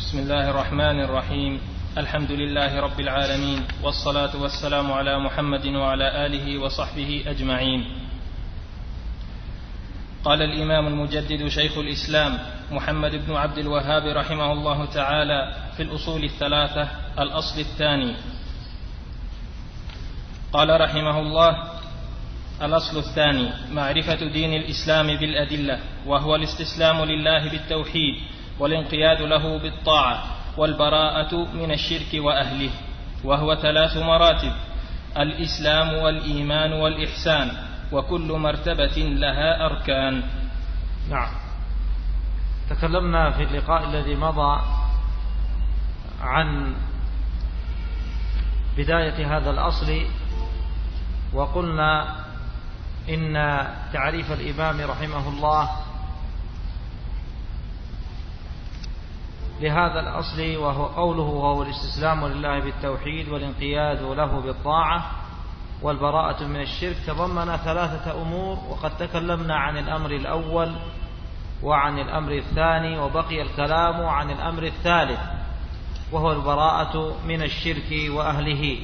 بسم الله الرحمن الرحيم. الحمد لله رب العالمين، والصلاة والسلام على محمد وعلى آله وصحبه أجمعين. قال الإمام المجدد شيخ الإسلام محمد بن عبد الوهاب رحمه الله تعالى في الأصول الثلاثة الأصل الثاني، قال رحمه الله: الأصل الثاني معرفة دين الإسلام بالأدلة، وهو الاستسلام لله بالتوحيد والانقياد له بالطاعة والبراءة من الشرك وأهله، وهو 3 مراتب: الإسلام والإيمان والإحسان، وكل مرتبة لها أركان. نعم. تكلمنا في اللقاء الذي مضى عن بداية هذا الأصل، وقلنا إن تعريف الإمام رحمه الله لهذا الأصل وهو قوله: وهو الاستسلام لله بالتوحيد والانقياد له بالطاعة والبراءة من الشرك، تضمن 3 أمور، وقد تكلمنا عن الأمر الأول وعن الأمر الثاني، وبقي الكلام عن الأمر الثالث وهو البراءة من الشرك وأهله.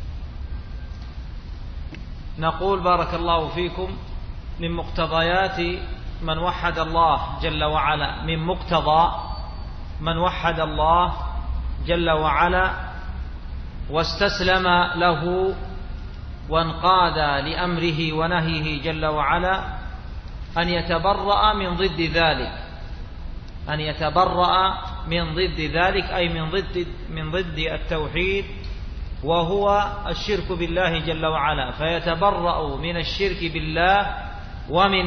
نقول بارك الله فيكم: من مقتضيات من وحد الله جل وعلا، من مقتضى من وحد الله جل وعلا واستسلم له وانقاد لأمره ونهيه جل وعلا أن يتبرأ من ضد ذلك، أن يتبرأ من ضد ذلك، أي من ضد التوحيد وهو الشرك بالله جل وعلا، فيتبرأ من الشرك بالله ومن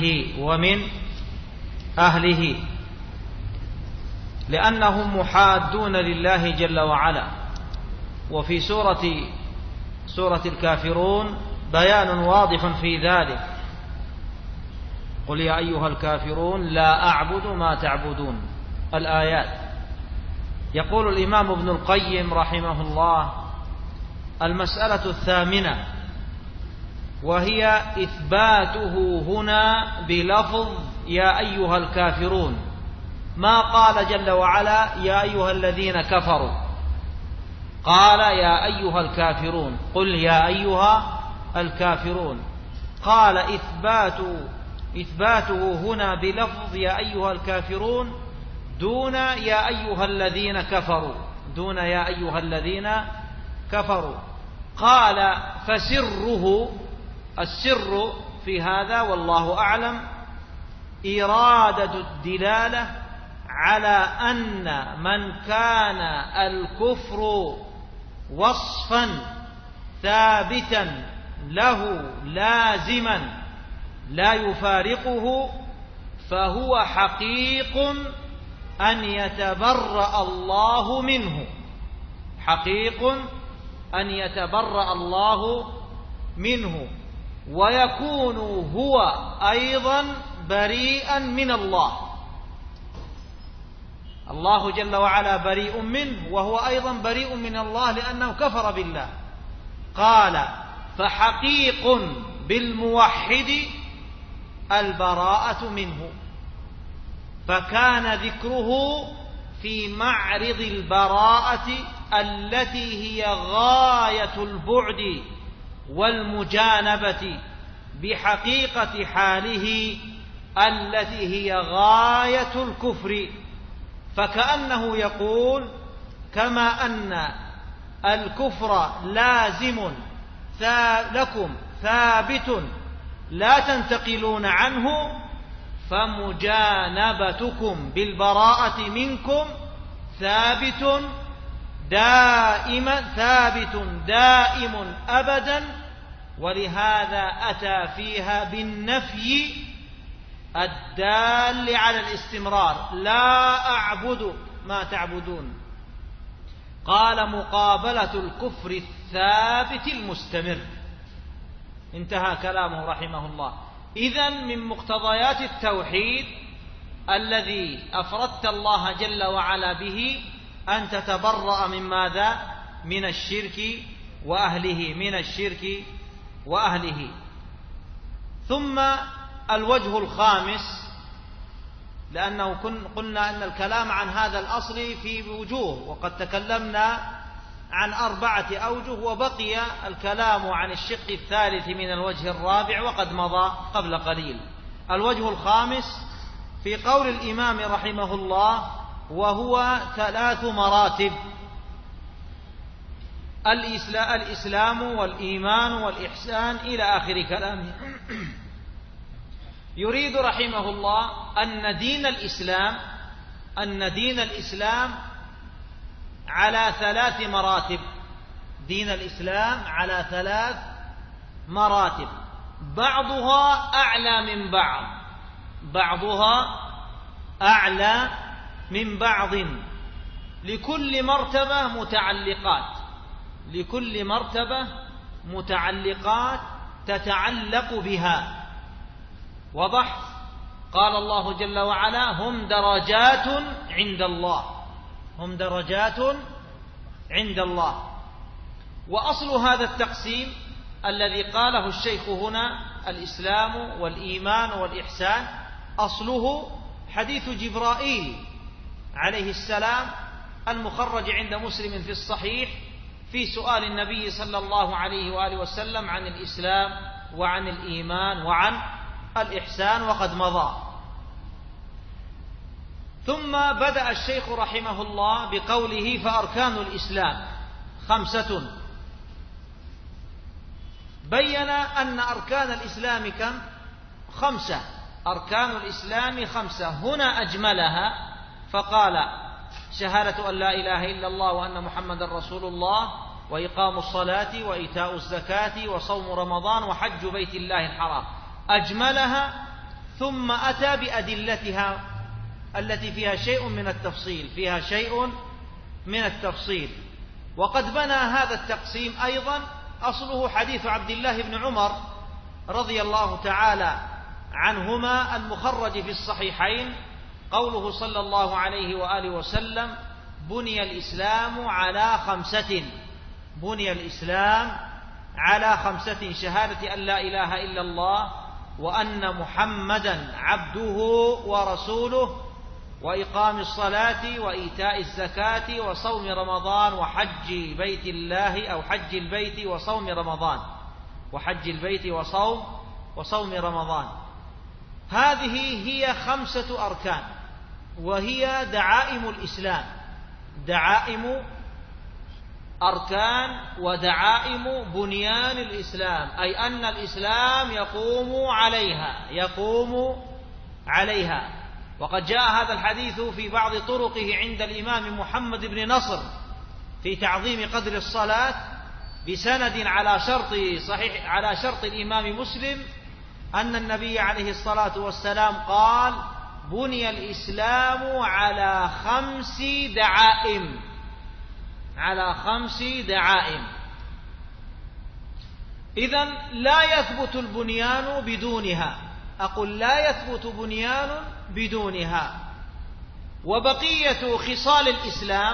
أهله لأنهم محادون لله جل وعلا. وفي سورة الكافرون بيان واضح في ذلك: قل يا أيها الكافرون لا أعبد ما تعبدون، الآيات. يقول الإمام ابن القيم رحمه الله: المسألة 8، وهي إثباته هنا بلفظ يا أيها الكافرون، ما قال جل وعلا يا أيها الذين كفروا، قال يا أيها الكافرون، قل يا أيها الكافرون. قال إثباته هنا بلفظ يا أيها الكافرون دون يا أيها الذين كفروا، دون يا أيها الذين كفروا. قال: السر في هذا والله أعلم إرادة الدلالة على أن من كان الكفر وصفا ثابتا له لازما لا يفارقه، فهو حقيق أن يتبرأ الله منه، حقيق أن يتبرأ الله منه، ويكون هو أيضا بريئا من الله. الله جل وعلا بريء منه، وهو أيضا بريء من الله لأنه كفر بالله. قال: فحقيق بالموحد البراءة منه. فكان ذكره في معرض البراءة التي هي غاية البعد والمجانبة بحقيقة حاله التي هي غاية الكفر. فكأنه يقول: كما أن الكفر لازم لكم ثابت لا تنتقلون عنه، فمجانبتكم بالبراءة منكم ثابت دائم أبدا. ولهذا أتى فيها بالنفي الدال على الاستمرار: لا أعبد ما تعبدون. قال: مقابلة الكفر الثابت المستمر. انتهى كلامه رحمه الله. إذن من مقتضيات التوحيد الذي أفردت الله جل وعلا به أن تتبرأ من ماذا؟ من الشرك وأهله، من الشرك وأهله. ثم الوجه الخامس لأنه قلنا أن الكلام عن هذا الأصل في وجوه، وقد تكلمنا عن 4 أوجه، وبقي الكلام عن الشق الثالث من الوجه الرابع وقد مضى قبل قليل. الوجه الخامس في قول الإمام رحمه الله، وهو 3 مراتب: الإسلام والإيمان والإحسان إلى آخر كلامه. يريد رحمه الله أن دين الإسلام على 3 مراتب. دين الإسلام على 3 مراتب، بعضها أعلى من بعض، بعضها أعلى من بعض، لكل مرتبة متعلقات تتعلق بها. وضح؟ قال الله جل وعلا: هم درجات عند الله. وأصل هذا التقسيم الذي قاله الشيخ هنا، الإسلام والإيمان والإحسان، أصله حديث جبرائيل عليه السلام المخرج عند مسلم في الصحيح في سؤال النبي صلى الله عليه وآله وسلم عن الإسلام وعن الإيمان وعن الإحسان، وقد مضى. ثم بدأ الشيخ رحمه الله بقوله: فأركان الإسلام 5. بين أن أركان الإسلام كم؟ 5. أركان الإسلام 5. هنا أجملها فقال: شهادة أن لا إله إلا الله وأن محمد رسول الله، وإقام الصلاة وإيتاء الزكاة وصوم رمضان وحج بيت الله الحرام. أجملها، ثم أتى بأدلتها التي فيها شيء من التفصيل. وقد بنى هذا التقسيم أيضا أصله حديث عبد الله بن عمر رضي الله تعالى عنهما المخرج في الصحيحين، قوله صلى الله عليه وآله وسلم: بني الإسلام على 5: شهادة أن لا إله إلا الله وأن محمدا عبده ورسوله، وإقام الصلاة وإيتاء الزكاة وصوم رمضان وحج بيت الله، أو حج البيت وصوم رمضان، وحج البيت وصوم رمضان. هذه هي 5 أركان، وهي دعائم الإسلام، دعائم أركان ودعائم بنيان الإسلام، أي أن الإسلام يقوم عليها. وقد جاء هذا الحديث في بعض طرقه عند الإمام محمد بن نصر في تعظيم قدر الصلاة بسند على شرط الإمام مسلم، أن النبي عليه الصلاة والسلام قال: بني الإسلام على 5 دعائم. إذن لا يثبت البنيان بدونها، أقول لا يثبت بنيان بدونها. وبقية خصال الإسلام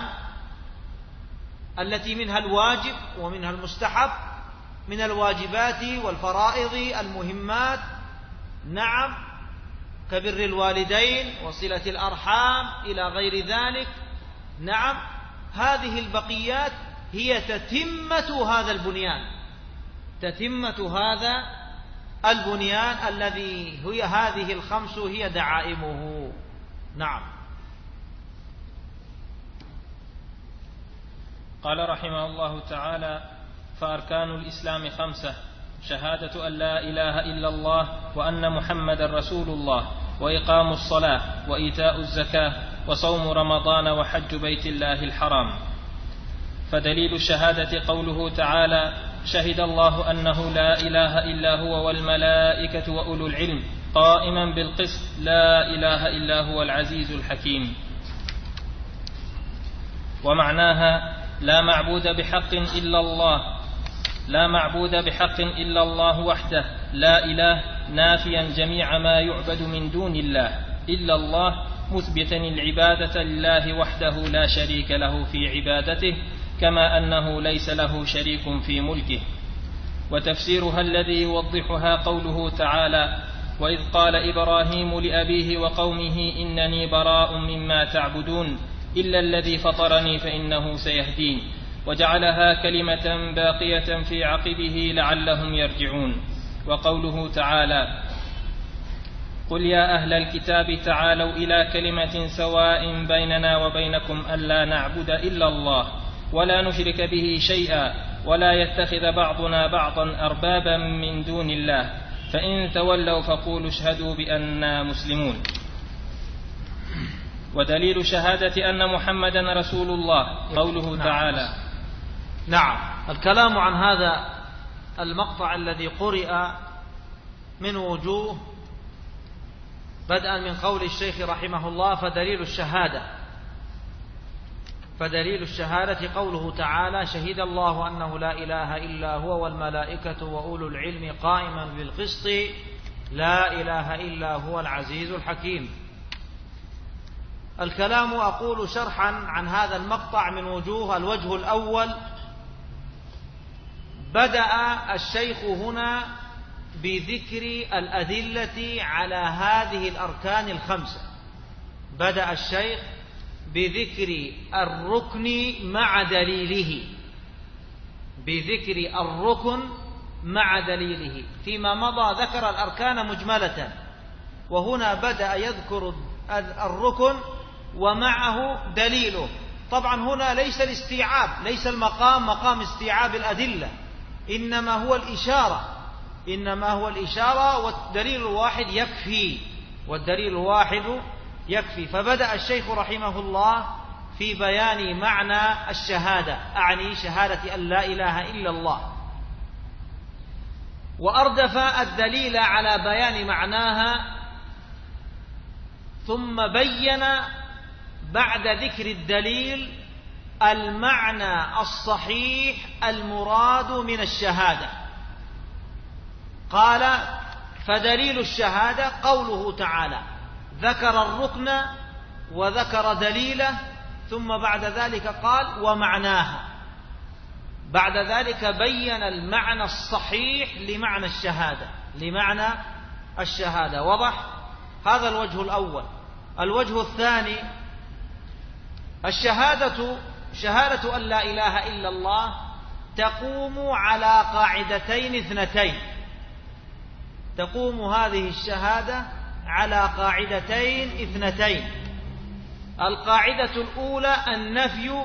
التي منها الواجب ومنها المستحب، من الواجبات والفرائض المهمات، نعم، كبر الوالدين وصلة الأرحام إلى غير ذلك، نعم، هذه البقيات هي تتمة هذا البنيان الذي هي هذه ال5 هي دعائمه. نعم. قال رحمه الله تعالى: فأركان الإسلام 5: شهادة أن لا إله إلا الله وأن محمد رسول الله، وإقام الصلاة وإيتاء الزكاة وصوم رمضان وحج بيت الله الحرام. فدليل الشهادة قوله تعالى: شهد الله أنه لا إله إلا هو والملائكة وأولو العلم قائما بالقسط لا إله إلا هو العزيز الحكيم. ومعناها: لا معبود بحق إلا الله وحده، لا إله، نافيا جميع ما يعبد من دون الله إلا الله، مثبتا العبادة لله وحده لا شريك له في عبادته، كما أنه ليس له شريك في ملكه. وتفسيرها الذي يوضحها قوله تعالى: وإذ قال إبراهيم لأبيه وقومه إنني براء مما تعبدون إلا الذي فطرني فإنه سيهدين وجعلها كلمة باقية في عقبه لعلهم يرجعون. وقوله تعالى قل يا أهل الكتاب تعالوا إلى كلمة سواء بيننا وبينكم ألا نعبد إلا الله ولا نشرك به شيئا ولا يتخذ بعضنا بعضا أربابا من دون الله فإن تولوا فقولوا اشهدوا بأننا مسلمون. ودليل شهادة أن محمدا رسول الله قوله تعالى. نعم، الكلام عن هذا المقطع الذي قرئ من وجوه، بدءا من قول الشيخ رحمه الله فدليل الشهادة قوله تعالى شهد الله أنه لا إله إلا هو والملائكة وأولو العلم قائما بالقسط لا إله إلا هو العزيز الحكيم. الكلام أقول شرحا عن هذا المقطع من وجوه. الوجه الأول، بدأ الشيخ هنا بذكر الأدلة على هذه الأركان الخمسة. بدأ الشيخ بذكر الركن مع دليله، بذكر الركن مع دليله. فيما مضى ذكر الأركان مجملة، وهنا بدأ يذكر الركن ومعه دليله. طبعا هنا ليس الاستيعاب، ليس المقام مقام استيعاب الأدلة، إنما هو الإشارة والدليل الواحد يكفي. فبدأ الشيخ رحمه الله في بيان معنى الشهادة، أعني شهادة أن لا إله إلا الله، وأردف الدليل على بيان معناها، ثم بين بعد ذكر الدليل المعنى الصحيح المراد من الشهادة. قال فدليل الشهادة قوله تعالى، ذكر الركن وذكر دليله، ثم بعد ذلك قال ومعناها. بعد ذلك بين المعنى الصحيح لمعنى الشهادة. وضح؟ هذا الوجه الأول. الوجه الثاني، شهادة أن لا إله إلا الله تقوم على قاعدتين اثنتين. تقوم هذه الشهادة على قاعدتين اثنتين. القاعدة الأولى النفي،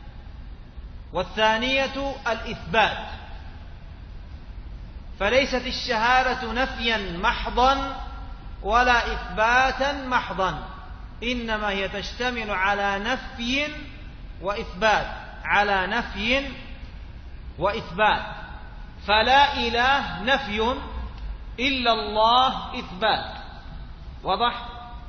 والثانية الإثبات. فليست الشهادة نفيا محضا ولا إثباتا محضا، إنما هي تشتمل على نفي وإثبات. فلا إله نفي، إلا الله إثبات. وضح؟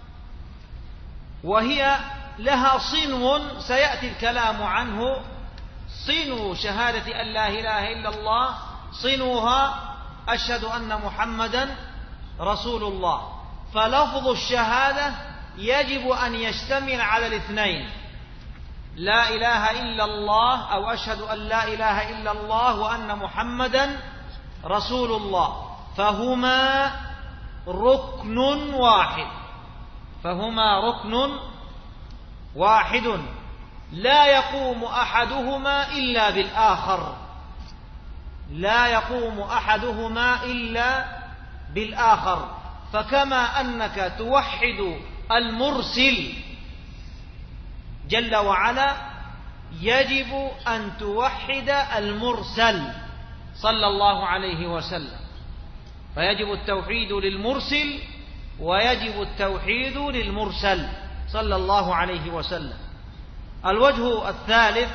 وهي لها صنو سيأتي الكلام عنه. صنو شهادة أن لا إله إلا الله صنوها أشهد أن محمدا رسول الله. فلفظ الشهادة يجب أن يشتمل على الاثنين، لا إله إلا الله أو أشهد أن لا إله إلا الله وأن محمدا رسول الله، فهما ركن واحد لا يقوم أحدهما إلا بالآخر. فكما أنك توحد المرسل جل وعلا، يجب أن توحد المرسل صلى الله عليه وسلم. فيجب التوحيد للمرسل ويجب التوحيد للمرسل صلى الله عليه وسلم. الوجه الثالث،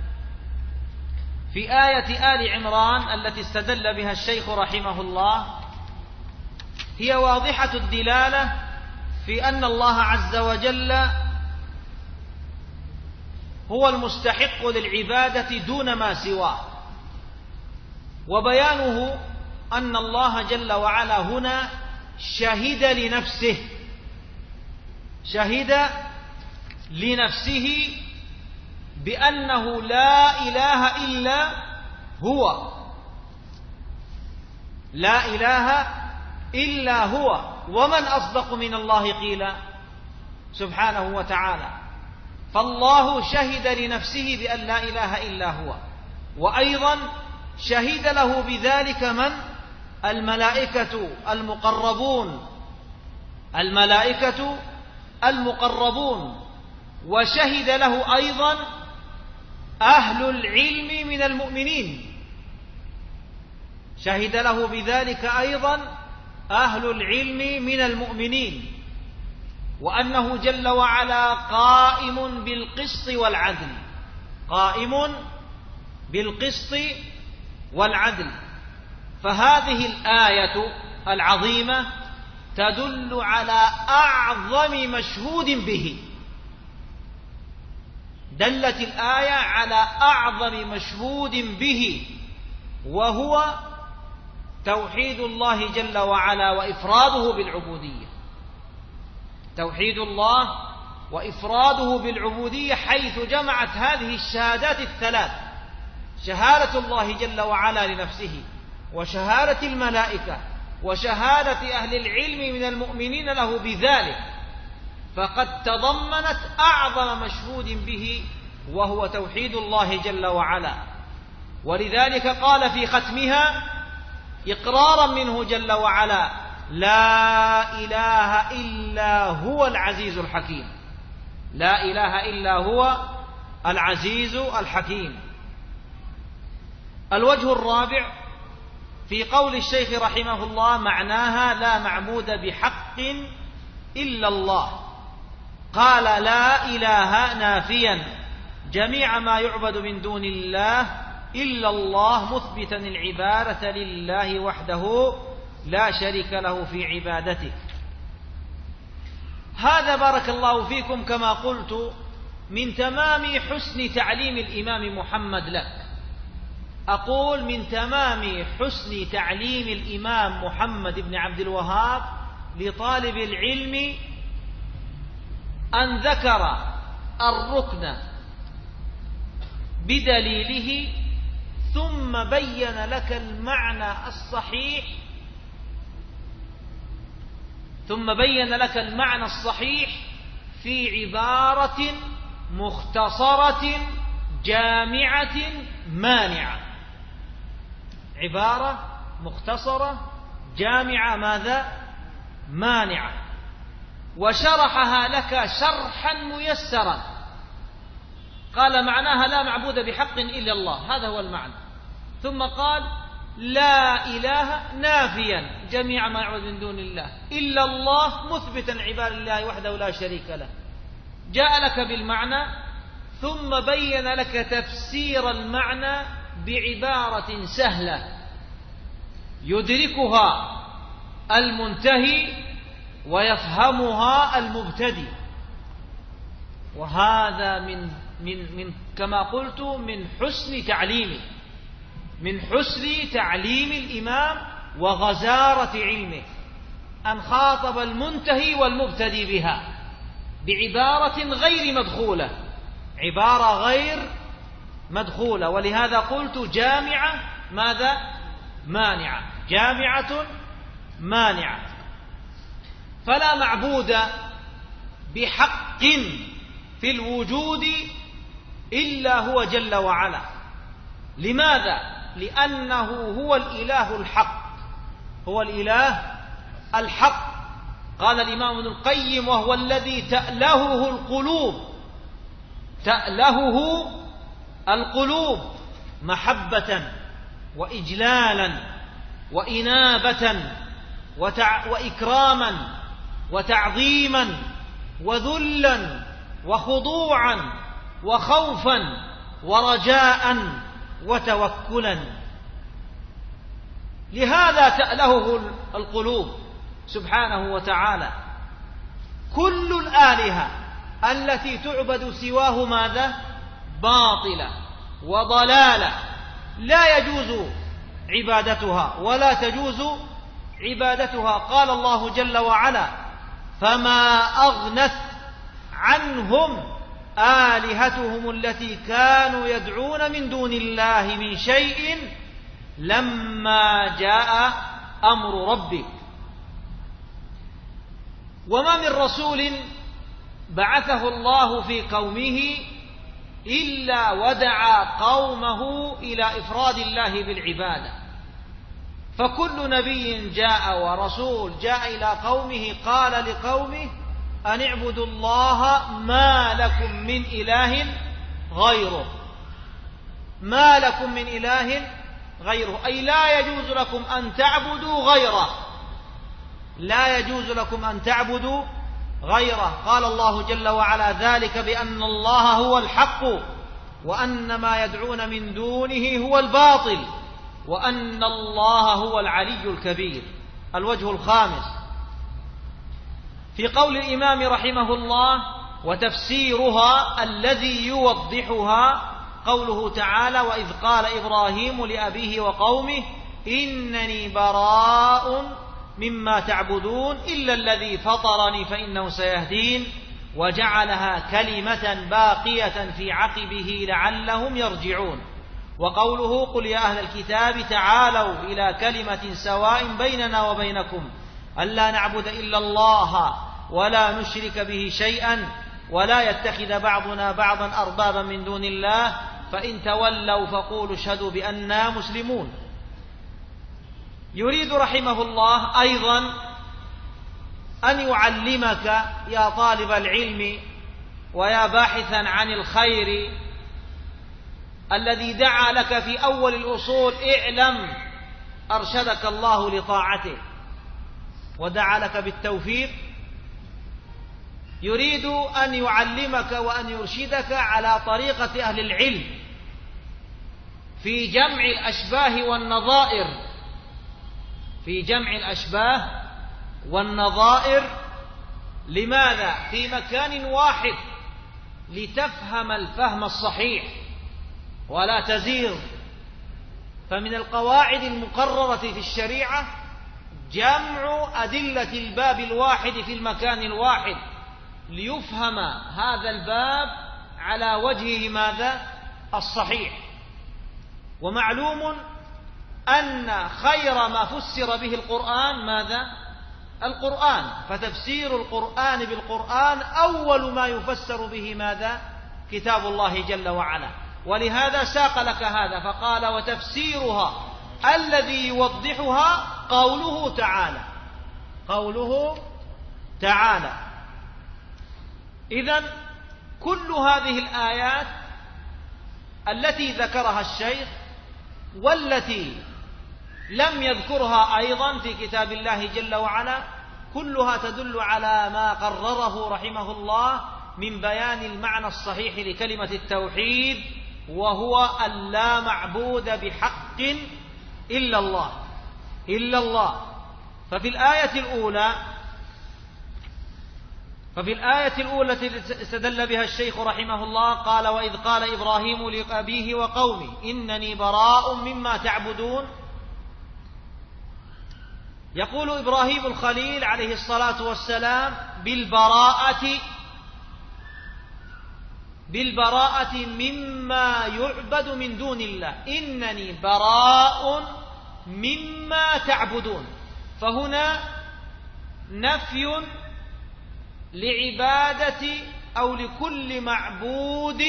في آية آل عمران التي استدل بها الشيخ رحمه الله، هي واضحة الدلالة في أن الله عز وجل هو المستحق للعبادة دون ما سواه. وبيانه أن الله جل وعلا هنا شهد لنفسه بأنه لا إله إلا هو، لا إله إلا هو، ومن أصدق من الله قيلا سبحانه وتعالى. فالله شهد لنفسه بأن لا إله إلا هو، وأيضا شهد له بذلك من؟ الملائكة المقربون، الملائكة المقربون، وشهد له أيضا أهل العلم من المؤمنين، شهد له بذلك أيضا أهل العلم من المؤمنين، وأنه جل وعلا قائم بالقسط والعدل، قائم بالقسط والعدل. فهذه الآية العظيمة تدل على أعظم مشهود به، دلت الآية على أعظم مشهود به، وهو توحيد الله جل وعلا وإفراده بالعبودية، توحيد الله وإفراده بالعبودية، حيث جمعت هذه الشهادات الثلاث: شهادة الله جل وعلا لنفسه، وشهادة الملائكة، وشهادة أهل العلم من المؤمنين له بذلك، فقد تضمنت أعظم مشهود به، وهو توحيد الله جل وعلا. ولذلك قال في ختمها إقرارا منه جل وعلا: لا إله إلا هو العزيز الحكيم، لا إله إلا هو العزيز الحكيم. الوجه الرابع في قول الشيخ رحمه الله: معناها لا معبود بحق إلا الله. قال: لا إله نافيا جميع ما يعبد من دون الله إلا الله، مثبتا العبادة لله وحده لا شريك له في عبادته. هذا بارك الله فيكم كما قلت من تمام حسن تعليم الإمام محمد لك. أقول من تمام حسن تعليم الإمام محمد بن عبد الوهاب لطالب العلم أن ذكر الركن بدليله، ثم بين لك المعنى الصحيح، في عبارة مختصرة جامعة مانعة، عبارة مختصرة جامعة ماذا؟ مانعة. وشرحها لك شرحا ميسرا، قال: معناها لا معبود بحق إلا الله، هذا هو المعنى. ثم قال: لا إله نافيا جميع ما يعبد من دون الله إلا الله، مثبتا عبادة الله وحده لا شريك له. جاء لك بالمعنى، ثم بين لك تفسير المعنى بعبارة سهلة يدركها المنتهي ويفهمها المبتدئ. وهذا من كما قلت من حسن تعليمه، من حسن تعليم الإمام وغزارة علمه، أن خاطب المنتهي والمبتدئ بها بعبارة غير مدخولة، عبارة غير مدخولة. ولهذا قلت جامعة ماذا؟ مانعة، جامعة مانعة. فلا معبود بحق في الوجود إلا هو جل وعلا. لماذا؟ لأنه هو الإله الحق، هو الإله الحق. قال الإمام ابن القيم: وهو الذي تألهه القلوب، تألهه القلوب محبة وإجلالا وإنابة وإكراما وتعظيما وذلا وخضوعا وخوفا ورجاء وتوكلا. لهذا تألهه القلوب سبحانه وتعالى. كل الآلهة التي تعبد سواه ماذا؟ باطلة وضلالة، لا يجوز عبادتها ولا تجوز عبادتها. قال الله جل وعلا: فما أغنت عنهم آلهتهم التي كانوا يدعون من دون الله من شيء لما جاء أمر ربك. وما من رسول بعثه الله في قومه إلا ودعا قومه إلى إفراد الله بالعبادة، فكل نبي جاء ورسول جاء إلى قومه قال لقومه أن اعبدوا الله ما لكم من إله غيره، ما لكم من إله غيره، أي لا يجوز لكم أن تعبدوا غيره، لا يجوز لكم أن تعبدوا غيره. قال الله جل وعلا ذلك بأن الله هو الحق وأن ما يدعون من دونه هو الباطل وأن الله هو العلي الكبير. الوجه الخامس في قول الإمام رحمه الله وتفسيرها الذي يوضحها قوله تعالى وإذ قال إبراهيم لأبيه وقومه إنني براء مما تعبدون إلا الذي فطرني فإنه سيهدين وجعلها كلمة باقية في عقبه لعلهم يرجعون. وقوله قل يا أهل الكتاب تعالوا إلى كلمة سواء بيننا وبينكم ألا نعبد إلا الله ولا نشرك به شيئا ولا يتخذ بعضنا بعضا أربابا من دون الله فإن تولوا فقولوا اشهدوا بأننا مسلمون. يريد رحمه الله أيضا أن يعلمك يا طالب العلم ويا باحثا عن الخير الذي دعا لك في أول الأصول اعلم أرشدك الله لطاعته ودعا لك بالتوفيق، يريد أن يعلمك وأن يرشدك على طريقة أهل العلم في جمع الأشباه والنظائر، في جمع الأشباه والنظائر. لماذا؟ في مكان واحد لتفهم الفهم الصحيح ولا تزيغ. فمن القواعد المقررة في الشريعة جمع أدلة الباب الواحد في المكان الواحد ليفهم هذا الباب على وجهه ماذا؟ الصحيح. ومعلوم أن خير ما فسر به القرآن ماذا؟ القرآن، فتفسير القرآن بالقرآن أول ما يفسر به ماذا؟ كتاب الله جل وعلا. ولهذا ساق لك هذا فقال وتفسيرها الذي يوضحها قوله تعالى، قوله تعالى. إذن كل هذه الآيات التي ذكرها الشيخ والتي لم يذكرها أيضا في كتاب الله جل وعلا كلها تدل على ما قرره رحمه الله من بيان المعنى الصحيح لكلمة التوحيد، وهو أن لا معبود بحق إلا الله، إلا الله. ففي الآية الأولى التي استدل بها الشيخ رحمه الله قال وإذ قال إبراهيم لأبيه وقومه إنني براء مما تعبدون. يقول إبراهيم الخليل عليه الصلاة والسلام بالبراءة مما يعبد من دون الله، إنني براء مما تعبدون. فهنا نفي لعبادة أو لكل معبود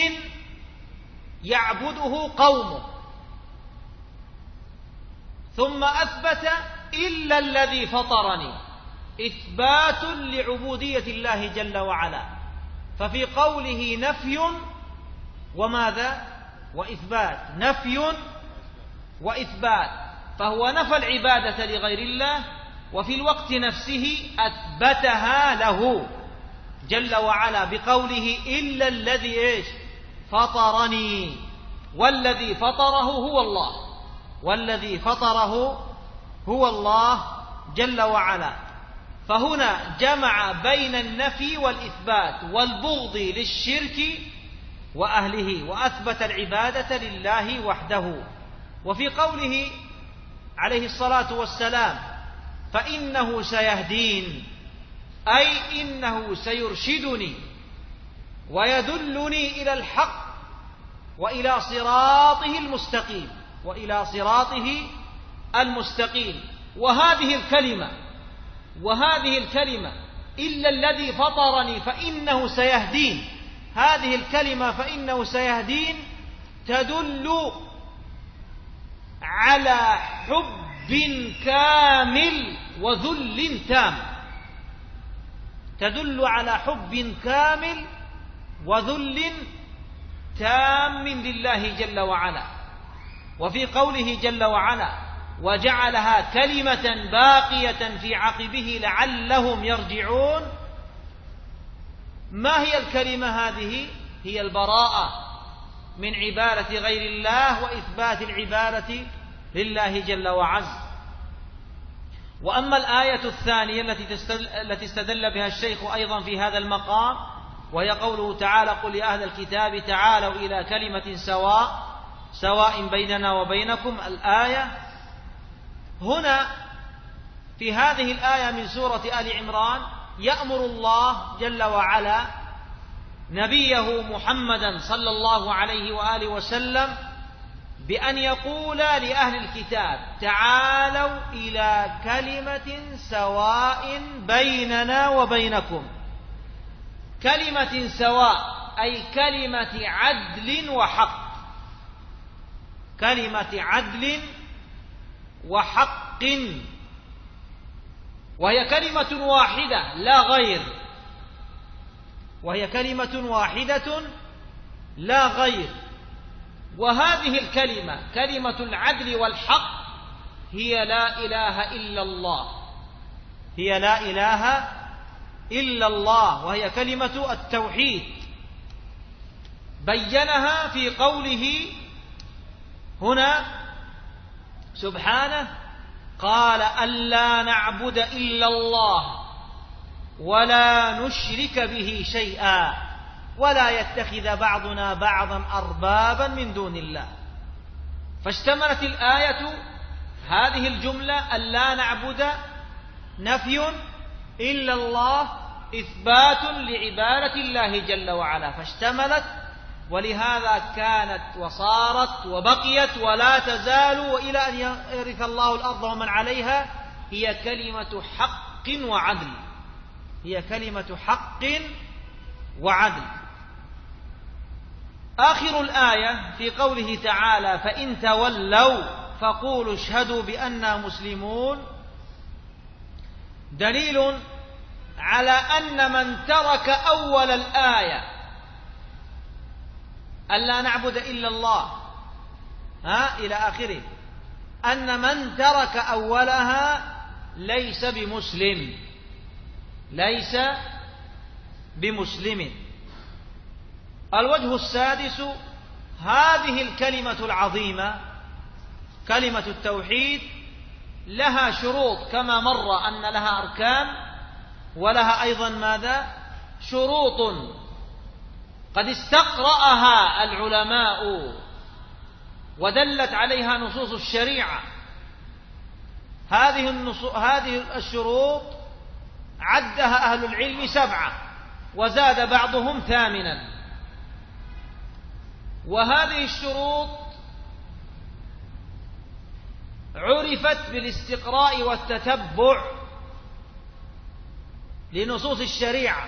يعبده قومه، ثم أثبت إلا الذي فطرني، إثبات لعبودية الله جل وعلا. ففي قوله نفي وماذا؟ وإثبات، نفي وإثبات، فهو نفى العبادة لغير الله وفي الوقت نفسه أثبتها له جل وعلا بقوله إلا الذي فطرني، والذي فطره هو الله، والذي فطره هو الله جل وعلا. فهنا جمع بين النفي والإثبات والبغض للشرك وأهله وأثبت العبادة لله وحده. وفي قوله عليه الصلاة والسلام فإنه سيهدين، أي إنه سيرشدني ويدلني إلى الحق وإلى صراطه المستقيم، وإلى صراطه المستقيم. وهذه الكلمة إلا الذي فطرني فإنه سيهدين. هذه الكلمة فإنه سيهدين تدل على حب كامل وذل تام، تدل على حب كامل وذل تام لله جل وعلا. وفي قوله جل وعلا وجعلها كلمة باقية في عقبه لعلهم يرجعون، ما هي الكلمة هذه؟ هي البراءة من عبادة غير الله وإثبات العبادة لله جل وعز. وأما الآية الثانية التي استدل بها الشيخ أيضا في هذا المقام، وهي قوله تعالى قل يا أهل الكتاب تعالوا إلى كلمة سواء بيننا وبينكم، الآية هنا في هذه الآية من سورة آل عمران يأمر الله جل وعلا نبيه محمدا صلى الله عليه وآله وسلم بأن يقول لأهل الكتاب تعالوا إلى كلمة سواء بيننا وبينكم. كلمة سواء أي كلمة عدل وحق، كلمة عدل وحق، وهي كلمة واحدة لا غير، وهي كلمة واحدة لا غير. وهذه الكلمة كلمة العدل والحق هي لا إله إلا الله، هي لا إله إلا الله، وهي كلمة التوحيد. بينها في قوله هنا سبحانه قال ألا نعبد إلا الله ولا نشرك به شيئا ولا يتخذ بعضنا بعضا أربابا من دون الله. فاشتملت الآية هذه الجملة ألا نعبد نفي إلا الله إثبات لعبادة الله جل وعلا، فاشتملت، ولهذا كانت وصارت وبقيت ولا تزال وإلى أن يرث الله الأرض ومن عليها هي كلمة حق وعدل، هي كلمة حق وعدل. آخر الآية في قوله تعالى فإن تولوا فقولوا اشهدوا بأننا مسلمون، دليل على أن من ترك أول الآية ألا نعبد إلا الله إلى آخره، أن من ترك أولها ليس بمسلم، ليس بمسلم. الوجه السادس هذه الكلمة العظيمة كلمة التوحيد لها شروط كما مر أن لها أركان ولها أيضا ماذا؟ شروط قد استقرأها العلماء ودلت عليها نصوص الشريعة. هذه الشروط عدها أهل العلم 7 وزاد بعضهم 8، وهذه الشروط عرفت بالاستقراء والتتبع لنصوص الشريعة،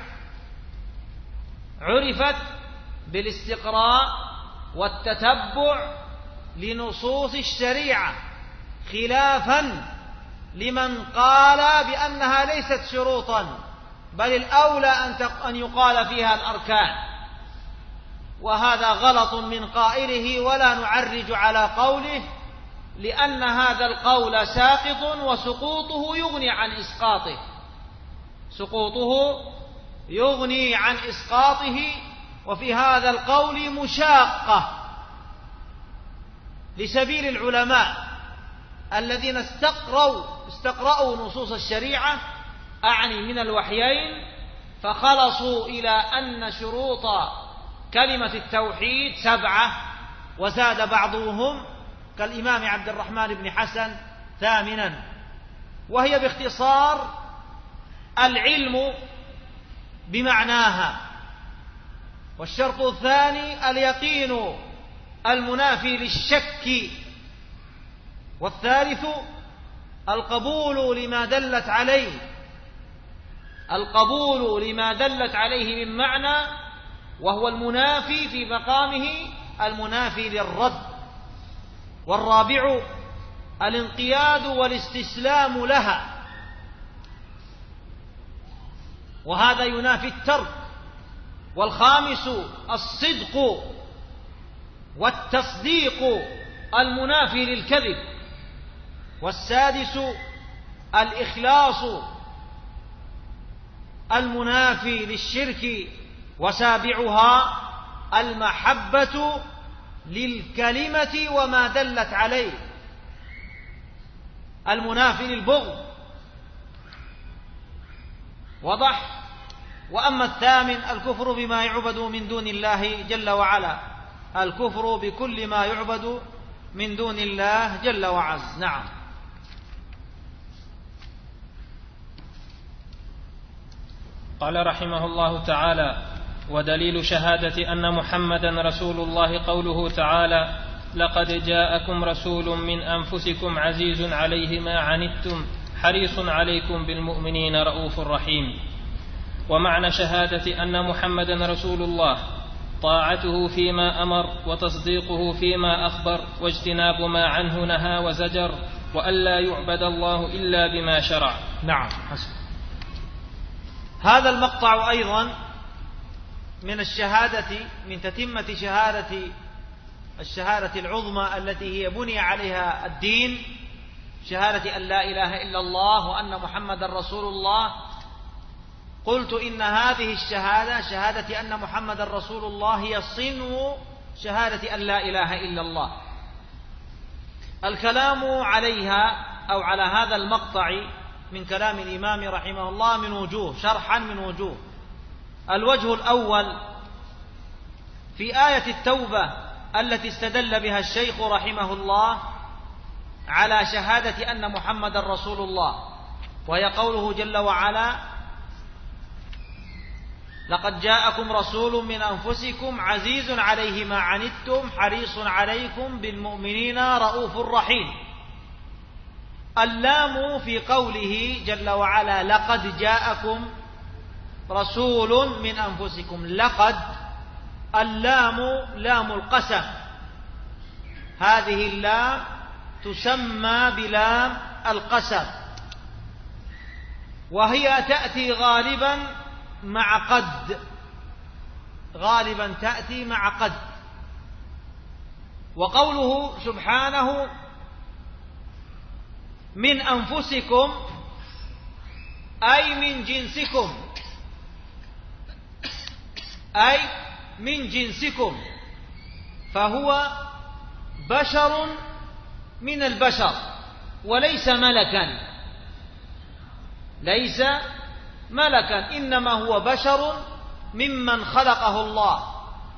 عرفت بالاستقراء والتتبع لنصوص الشريعة، خلافا لمن قال بأنها ليست شروطا بل الأولى أن يقال فيها الأركان، وهذا غلط من قائله ولا نعرج على قوله، لأن هذا القول ساقط وسقوطه يغني عن إسقاطه، سقوطه يغني عن إسقاطه. وفي هذا القول مشاقة لسبيل العلماء الذين استقرأوا نصوص الشريعة أعني من الوحيين، فخلصوا إلى أن شروط كلمة التوحيد 7 وزاد بعضهم كالإمام عبد الرحمن بن حسن 8، وهي باختصار العلم بمعناها، والشرط الثاني اليقين المنافي للشك، والثالث القبول لما دلت عليه القبول لما دلت عليه من معنى، وهو المنافي في مقامه المنافي للرد. والرابع الانقياد والاستسلام لها، وهذا ينافي الترك. والخامس الصدق والتصديق المنافي للكذب. والسادس الإخلاص المنافي للشرك. وسابعها المحبة للكلمة وما دلت عليه المنافي للبغض. وضح. وأما الثامن الكفر بما يعبد من دون الله جل وعلا، الكفر بكل ما يعبد من دون الله جل وعز. نعم. قال رحمه الله تعالى: ودليل شهادة أن محمدا رسول الله قوله تعالى: لقد جاءكم رسول من أنفسكم عزيز عليه ما عنتم حريص عليكم بالمؤمنين رؤوف رحيم. ومعنى شهادة أن محمدا رسول الله طاعته فيما أمر وتصديقه فيما أخبر واجتناب ما عنه نهى وزجر، وألا يعبد الله إلا بما شرع. نعم. حسن. هذا المقطع أيضا من الشهادة، من تتمة الشهادة العظمى التي هي بني عليها الدين، شهادة أن لا إله إلا الله وأن محمد رسول الله. قلت إن هذه الشهادة، شهادة أن محمد رسول الله، هي صنو شهادة أن لا إله إلا الله. الكلام عليها أو على هذا المقطع من كلام الإمام رحمه الله من وجوه، شرحا من وجوه. الوجه الأول في آية التوبة التي استدل بها الشيخ رحمه الله على شهادة أن محمد رسول الله، وهي قوله جل وعلا: لقد جاءكم رسول من أنفسكم عزيز عليه ما عنتم حريص عليكم بالمؤمنين رؤوف رحيم. اللام في قوله جل وعلا: لقد جاءكم رسول من أنفسكم. لقد، اللام لام القسم، هذه اللام تسمى بلام القسم، وهي تأتي غالبا مع قد، غالبا تأتي مع قد. وقوله سبحانه: من أنفسكم أي من جنسكم، أي من جنسكم، فهو بشر من البشر وليس ملكا، ليس ملكا، إنما هو بشر ممن خلقه الله،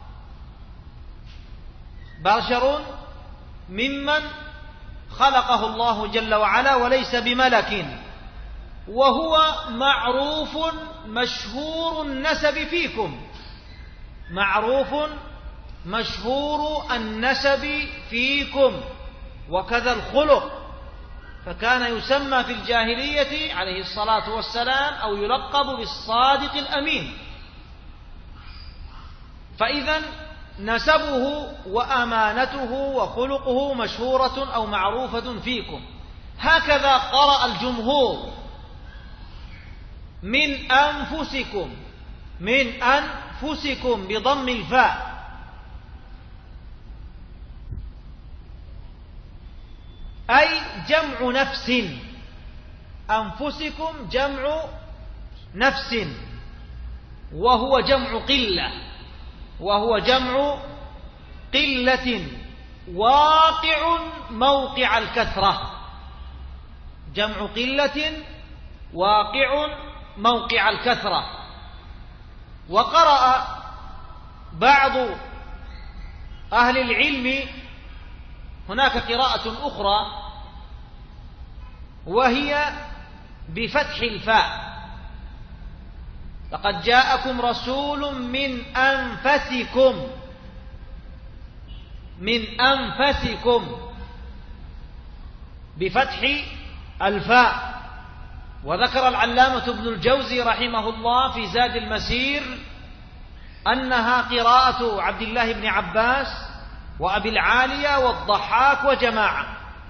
بشر ممن خلقه الله جل وعلا وليس بملك. وهو معروف مشهور النسب فيكم، معروف مشهور النسب فيكم، وكذا الخلق، فكان يسمى في الجاهلية عليه الصلاة والسلام أو يلقب بالصادق الأمين. فإذا نسبه وأمانته وخلقه مشهورة أو معروفة فيكم. هكذا قرأ الجمهور: من أنفسكم، من أنفسكم بضم الفاء. أي جمع نفس، أنفسكم جمع نفس، وهو جمع قلة، وهو جمع قلة واقع موقع الكثرة، جمع قلة واقع موقع الكثرة. وقرأ بعض أهل العلم هناك قراءة أخرى وهي بفتح الفاء: لقد جاءكم رسول من أنفسكم، من أنفسكم بفتح الفاء. وذكر العلامة ابن الجوزي رحمه الله في زاد المسير أنها قراءة عبد الله بن عباس وأبي العالية والضحاك وجماعة،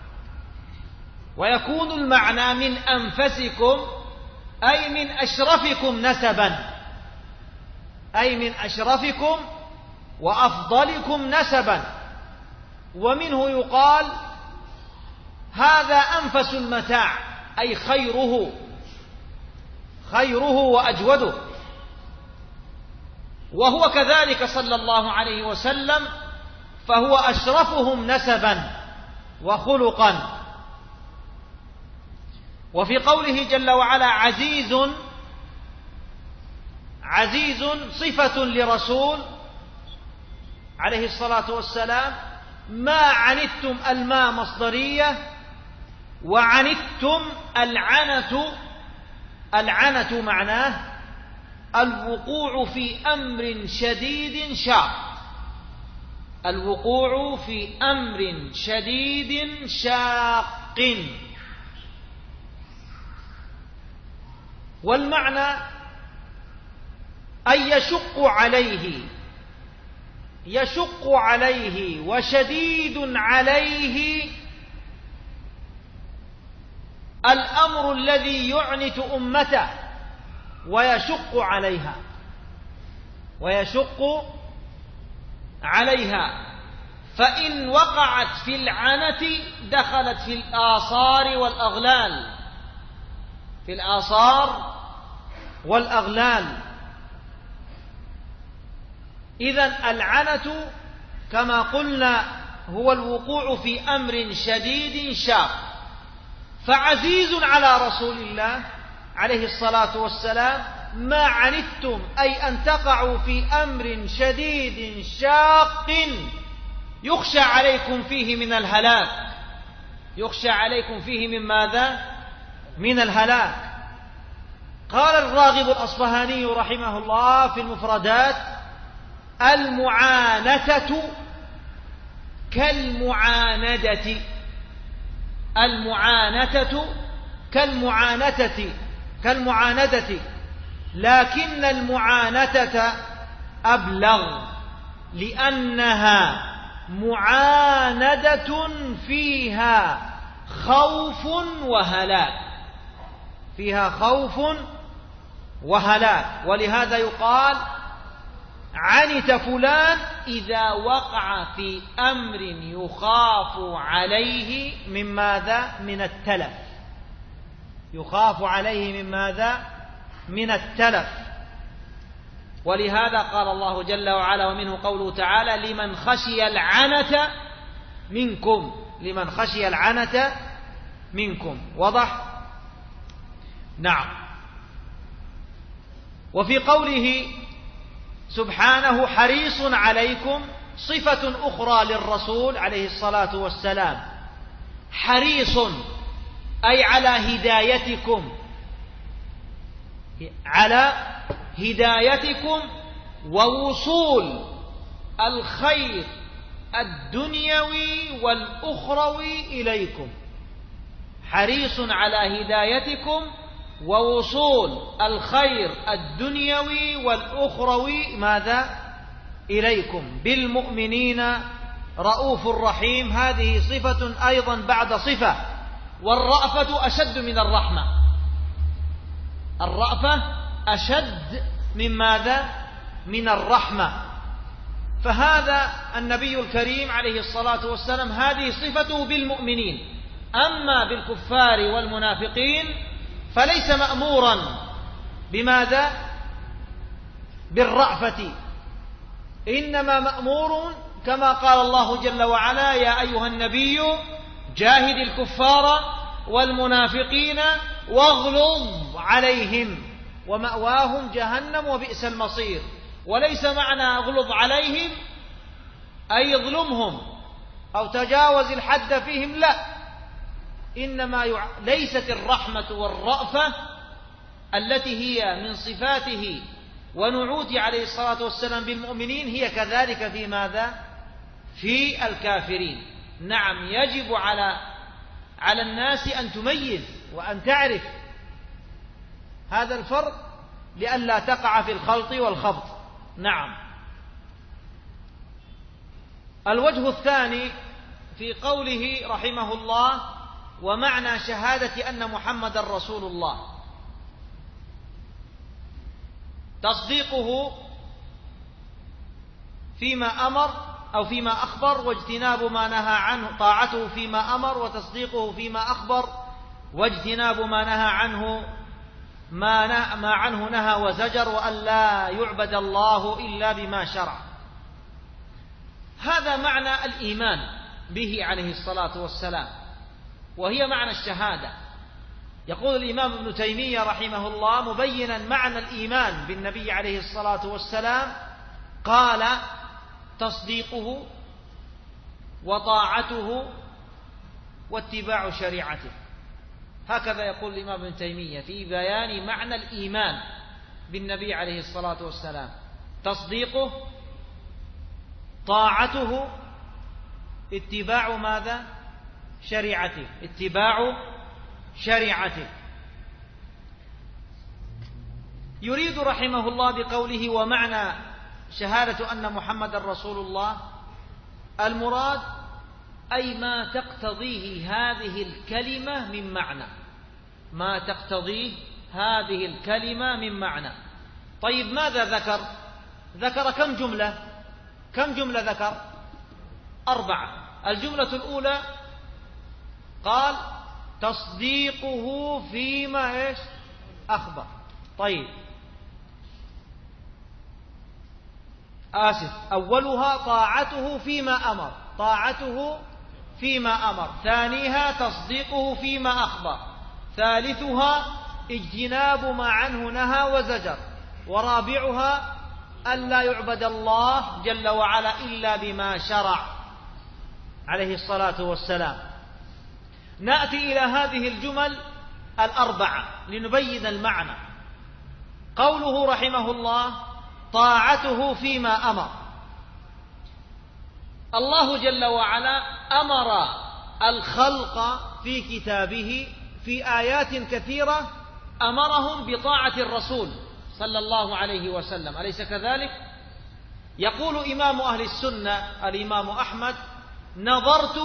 ويكون المعنى من أنفسكم أي من أشرفكم نسبا، أي من أشرفكم وأفضلكم نسبا. ومنه يقال هذا أنفس المتاع، أي خيره وأجوده. وهو كذلك صلى الله عليه وسلم، فهو أشرفهم نسبا وخلقا. وفي قوله جل وعلا عزيز صفة لرسول عليه الصلاة والسلام. ما عنتم الماء مصدرية، وعنتم العنة معناه الوقوع في أمر شديد شاق، الوقوع في أمر شديد شاق. والمعنى أن يشق عليه وشديد عليه الأمر الذي يعنت أمته ويشق عليها. فإن وقعت في العنة دخلت في الآثار والأغلال. إذن العنة كما قلنا هو الوقوع في أمر شديد شاق. فعزيز على رسول الله عليه الصلاة والسلام ما عنتم، أي أن تقعوا في أمر شديد شاق يخشى عليكم فيه من الهلاك. يخشى عليكم فيه من ماذا؟ من الهلاك. قال الراغب الأصفهاني رحمه الله في المفردات: المعانة كالمعاندة، المعانة كالمعاندة، لكن المعاندة أبلغ لأنها معاندة فيها خوف وهلاك، ولهذا يقال عنت فلان إذا وقع في أمر يخاف عليه من ماذا؟ من التلف. يخاف عليه من ماذا؟ من التلف. ولهذا قال الله جل وعلا: ومنه قوله تعالى: لمن خشي العنة منكم، لمن خشي العنة منكم. وضح؟ نعم. وفي قوله سبحانه حريص عليكم صفة أخرى للرسول عليه الصلاة والسلام، حريص أي على هدايتكم ووصول الخير الدنيوي والأخروي إليكم. حريص على هدايتكم ووصول الخير الدنيوي والأخروي ماذا؟ إليكم. بالمؤمنين رؤوف رحيم، هذه صفة أيضا بعد صفة. والرأفة أشد من الرحمة، الرأفة أشد من ماذا؟ من الرحمة. فهذا النبي الكريم عليه الصلاة والسلام هذه صفته بالمؤمنين. أما بالكفار والمنافقين فليس مأمورا بماذا؟ بالرأفة، إنما مأمور كما قال الله جل وعلا: يا أيها النبي جاهد الكفار والمنافقين واغلظ عليهم ومأواهم جهنم وبئس المصير. وليس معنى اغلظ عليهم أي اظلمهم أو تجاوز الحد فيهم، لا، إنما ليست الرحمة والرأفة التي هي من صفاته ونعوت عليه الصلاة والسلام بالمؤمنين هي كذلك في ماذا؟ في الكافرين. نعم، يجب على الناس أن تميز وأن تعرف هذا الفرق لئلا تقع في الخلط والخبط. نعم. الوجه الثاني في قوله رحمه الله: ومعنى شهادة أن محمد رسول الله تصديقه فيما أمر أو فيما أخبر، واجتناب ما نهى عنه، طاعته فيما أمر وتصديقه فيما أخبر، واجتناب ما نهى عنه ما عنه نهى وزجر، وأن لا يعبد الله إلا بما شرع. هذا معنى الإيمان به عليه الصلاة والسلام، وهي معنى الشهادة. يقول الإمام ابن تيمية رحمه الله مبينا معنى الإيمان بالنبي عليه الصلاة والسلام، قال: تصديقه وطاعته واتباع شريعته. هكذا يقول الإمام ابن تيمية في بيان معنى الإيمان بالنبي عليه الصلاة والسلام: تصديقه، طاعته، اتباع ماذا؟ شريعته، اتباع شريعته. يريد رحمه الله بقوله ومعنى شهادة أن محمد رسول الله المراد أي ما تقتضيه هذه الكلمة من معنى، ما تقتضيه هذه الكلمة من معنى. طيب ماذا ذكر؟ ذكر كم جملة؟ كم جملة ذكر؟ 4. الجملة الأولى قال: تصديقه فيما إيش؟ أخبر. طيب أولها طاعته فيما أمر، طاعته فيما أمر. ثانيها تصديقه فيما أخبر. ثالثها اجتناب ما عنه نهى وزجر. ورابعها ألا يعبد الله جل وعلا إلا بما شرع عليه الصلاة والسلام. نأتي إلى هذه الجمل 4 لنبين المعنى. قوله رحمه الله: طاعته فيما أمر. الله جل وعلا أمر الخلق في كتابه في آيات كثيرة، أمرهم بطاعة الرسول صلى الله عليه وسلم، أليس كذلك؟ يقول إمام أهل السنة الإمام أحمد: نظرت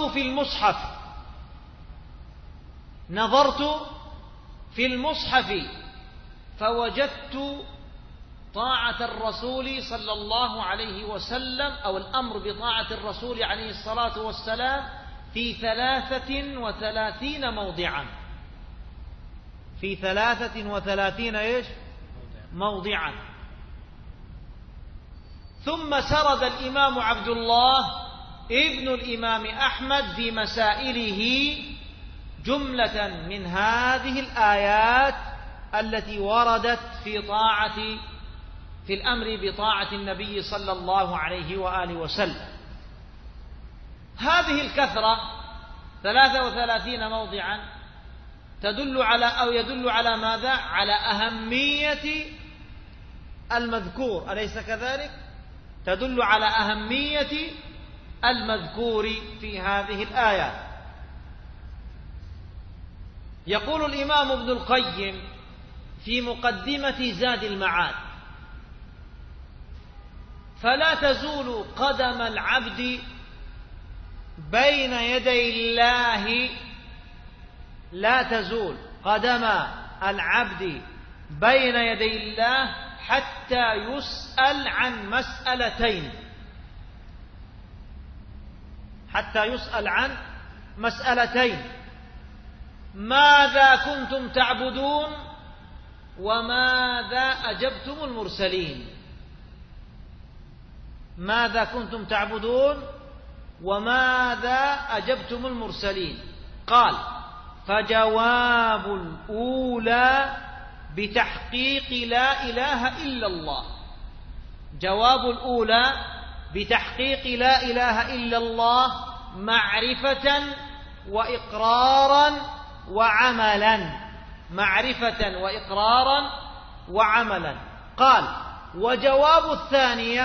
في المصحف فوجدت طاعة الرسول صلى الله عليه وسلم أو الأمر بطاعة الرسول عليه الصلاة والسلام في 33 موضعا، في 33 إيش؟ موضعا. ثم سرد الإمام عبد الله ابن الإمام أحمد في مسائله جملة من هذه الآيات التي وردت في الأمر بطاعة النبي صلى الله عليه وآله وسلم. هذه الكثرة 33 موضعا يدل على ماذا؟ على أهمية المذكور، أليس كذلك؟ تدل على أهمية المذكور في هذه الآيات. يقول الإمام ابن القيم في مقدمة زاد المعاد: فلا تزول قدم العبد بين يدي الله، لا تزول قدم العبد بين يدي الله حتى يسأل عن مسألتين، حتى يسأل عن مسألتين: ماذا كنتم تعبدون وماذا أجبتم المرسلين. ماذا كنتم تعبدون وماذا أجبتم المرسلين. قال: فجواب الأولى بتحقيق لا إله إلا الله. جواب الأولى بتحقيق لا إله إلا الله معرفة وإقرارا وعملا، معرفة وإقرارا وعملا. قال: وجواب الثانية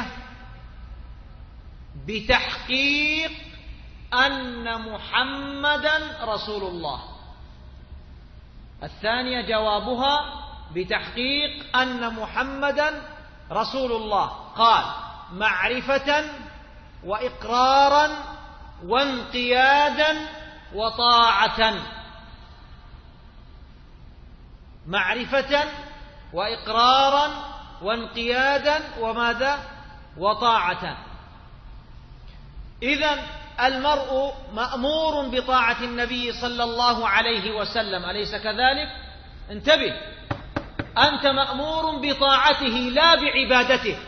بتحقيق أن محمدا رسول الله. الثانية جوابها بتحقيق أن محمدا رسول الله. قال: معرفة وإقرارا وانقيادا وطاعة. معرفة وإقرارا وانقيادا وماذا؟ وطاعة. إذن المرء مأمور بطاعة النبي صلى الله عليه وسلم، أليس كذلك؟ انتبه، أنت مأمور بطاعته لا بعبادته.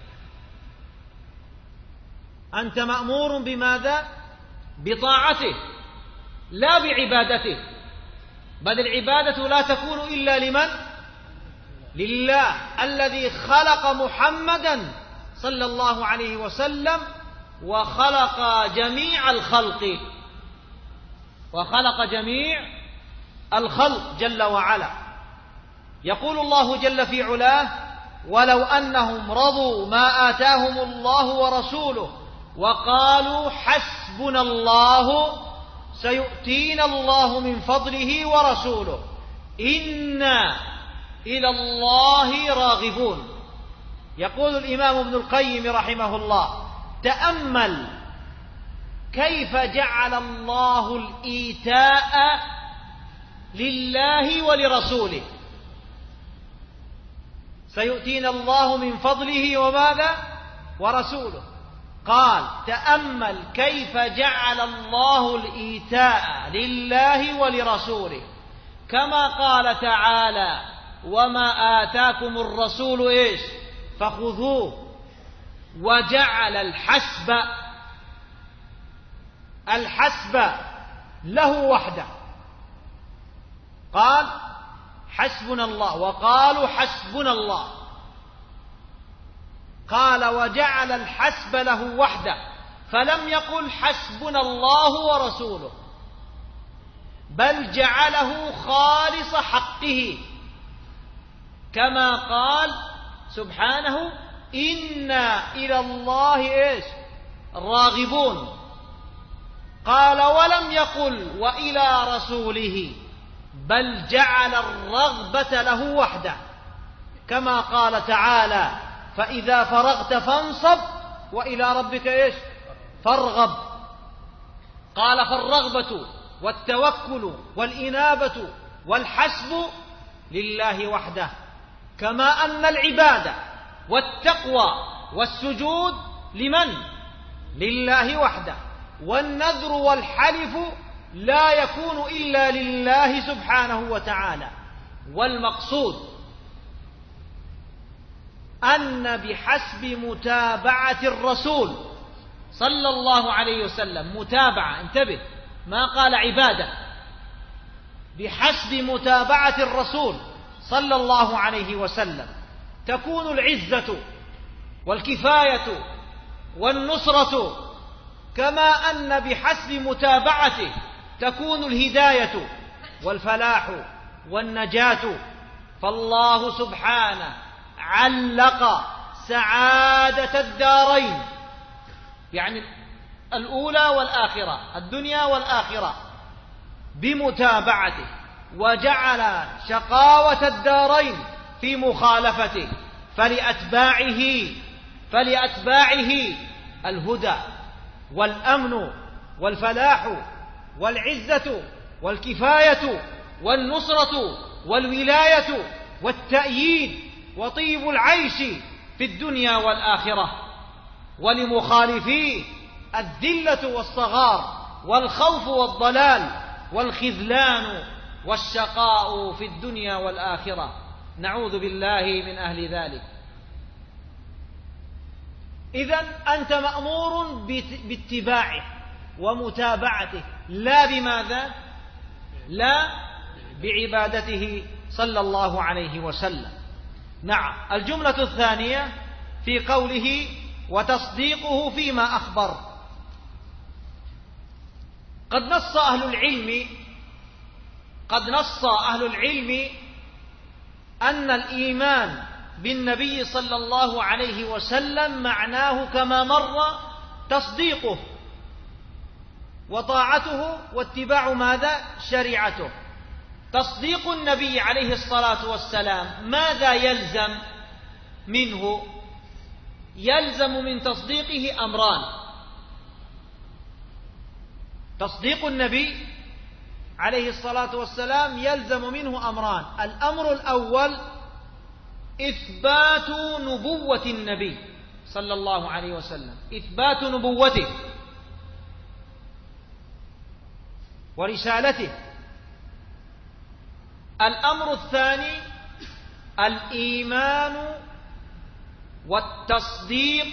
أنت مأمور بماذا؟ بطاعته لا بعبادته، بل العبادة لا تكون إلا لمن؟ لله الذي خلق محمدا صلى الله عليه وسلم وخلق جميع الخلق، وخلق جميع الخلق جل وعلا. يقول الله جل في علاه: ولو أنهم رضوا ما آتاهم الله ورسوله وقالوا حسبنا الله سيؤتينا الله من فضله ورسوله إنا إلى الله راغبون. يقول الإمام ابن القيم رحمه الله: تأمل كيف جعل الله الإيتاء لله ولرسوله. سيؤتينا الله من فضله وماذا؟ ورسوله. قال: تأمل كيف جعل الله الإيتاء لله ولرسوله، كما قال تعالى: وما آتاكم الرسول إيش؟ فخذوه. وجعل الحسب له وحده. قال: حسبنا الله، وقالوا حسبنا الله. قال: وجعل الحسب له وحده، فلم يقل حسبنا الله ورسوله، بل جعله خالص حقه، كما قال سبحانه: إنا إلى الله إيش؟ راغبون. قال: ولم يقل وإلى رسوله، بل جعل الرغبة له وحده، كما قال تعالى: فإذا فرغت فانصب وإلى ربك إيش؟ فارغب. قال: فالرغبة والتوكل والإنابة والحسب لله وحده، كما أن العبادة والتقوى والسجود لمن؟ لله وحده. والنذر والحلف لا يكون إلا لله سبحانه وتعالى. والمقصود أن بحسب متابعة الرسول صلى الله عليه وسلم، متابعة، انتبه، ما قال عبادة، بحسب متابعة الرسول صلى الله عليه وسلم تكون العزة والكفاية والنصرة، كما أن بحسب متابعته تكون الهداية والفلاح والنجاة. فالله سبحانه علق سعادة الدارين، يعني الأولى والآخرة، الدنيا والآخرة، بمتابعته، وجعل شقاوة الدارين في مخالفته، فلأتباعه الهدى والأمن والفلاح والعزة والكفاية والنصرة والولاية والتأييد وطيب العيش في الدنيا والآخرة. ولمخالفيه الذلة والصغار والخوف والضلال والخذلان والشقاء في الدنيا والآخرة، نعوذ بالله من أهل ذلك. إذن أنت مأمور باتباعه ومتابعته، لا بماذا؟ لا بعبادته صلى الله عليه وسلم. نعم. الجملة الثانية في قوله: وتصديقه فيما أخبر. قد نص أهل العلم أن الإيمان بالنبي صلى الله عليه وسلم معناه كما مر تصديقه وطاعته واتباع ماذا؟ شريعته. تصديق النبي عليه الصلاة والسلام ماذا يلزم منه؟ يلزم من تصديقه أمران. تصديق النبي عليه الصلاة والسلام يلزم منه أمران. الأمر الأول إثبات نبوة النبي صلى الله عليه وسلم، إثبات نبوته ورسالته. الأمر الثاني الإيمان والتصديق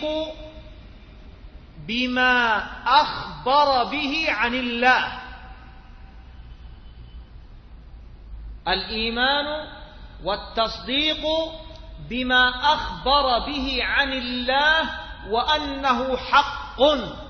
بما أخبر به عن الله. الإيمان والتصديق بما أخبر به عن الله وأنه حق.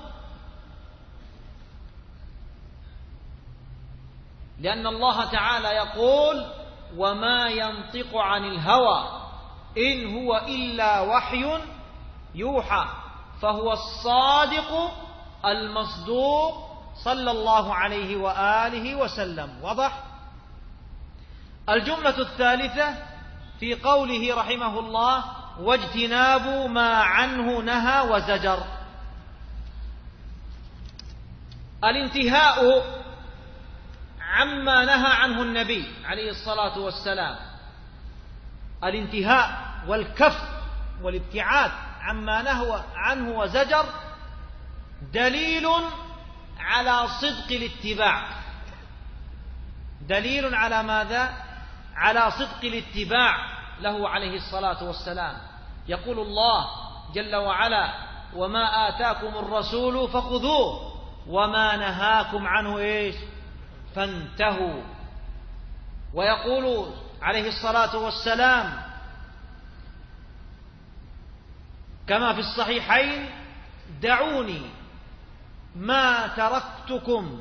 لأن الله تعالى يقول: وما ينطق عن الهوى إن هو إلا وحي يوحى، فهو الصادق المصدوق صلى الله عليه وآله وسلم. واضح؟ الجملة الثالثة في قوله رحمه الله: واجتناب ما عنه نهى وزجر. الانتهاء عما نهى عنه النبي عليه الصلاة والسلام، الانتهاء والكف والابتعاد عما نهى عنه وزجر دليل على صدق الاتباع. دليل على ماذا؟ على صدق الاتباع له عليه الصلاة والسلام. يقول الله جل وعلا: وما آتاكم الرسول فخذوه وما نهاكم عنه إيش؟ فانتهوا. ويقول عليه الصلاة والسلام كما في الصحيحين: دعوني ما تركتكم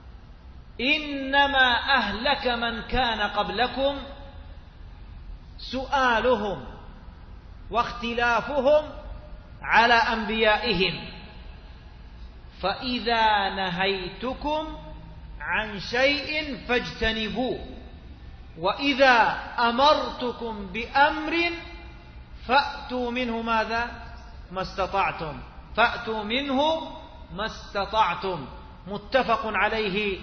إنما أهلك من كان قبلكم سؤالهم واختلافهم على أنبيائهم، فإذا نهيتكم عن شيء فاجتنبوه، وإذا أمرتكم بأمر فأتوا منه ماذا؟ ما استطعتم. فأتوا منه ما استطعتم. متفق عليه.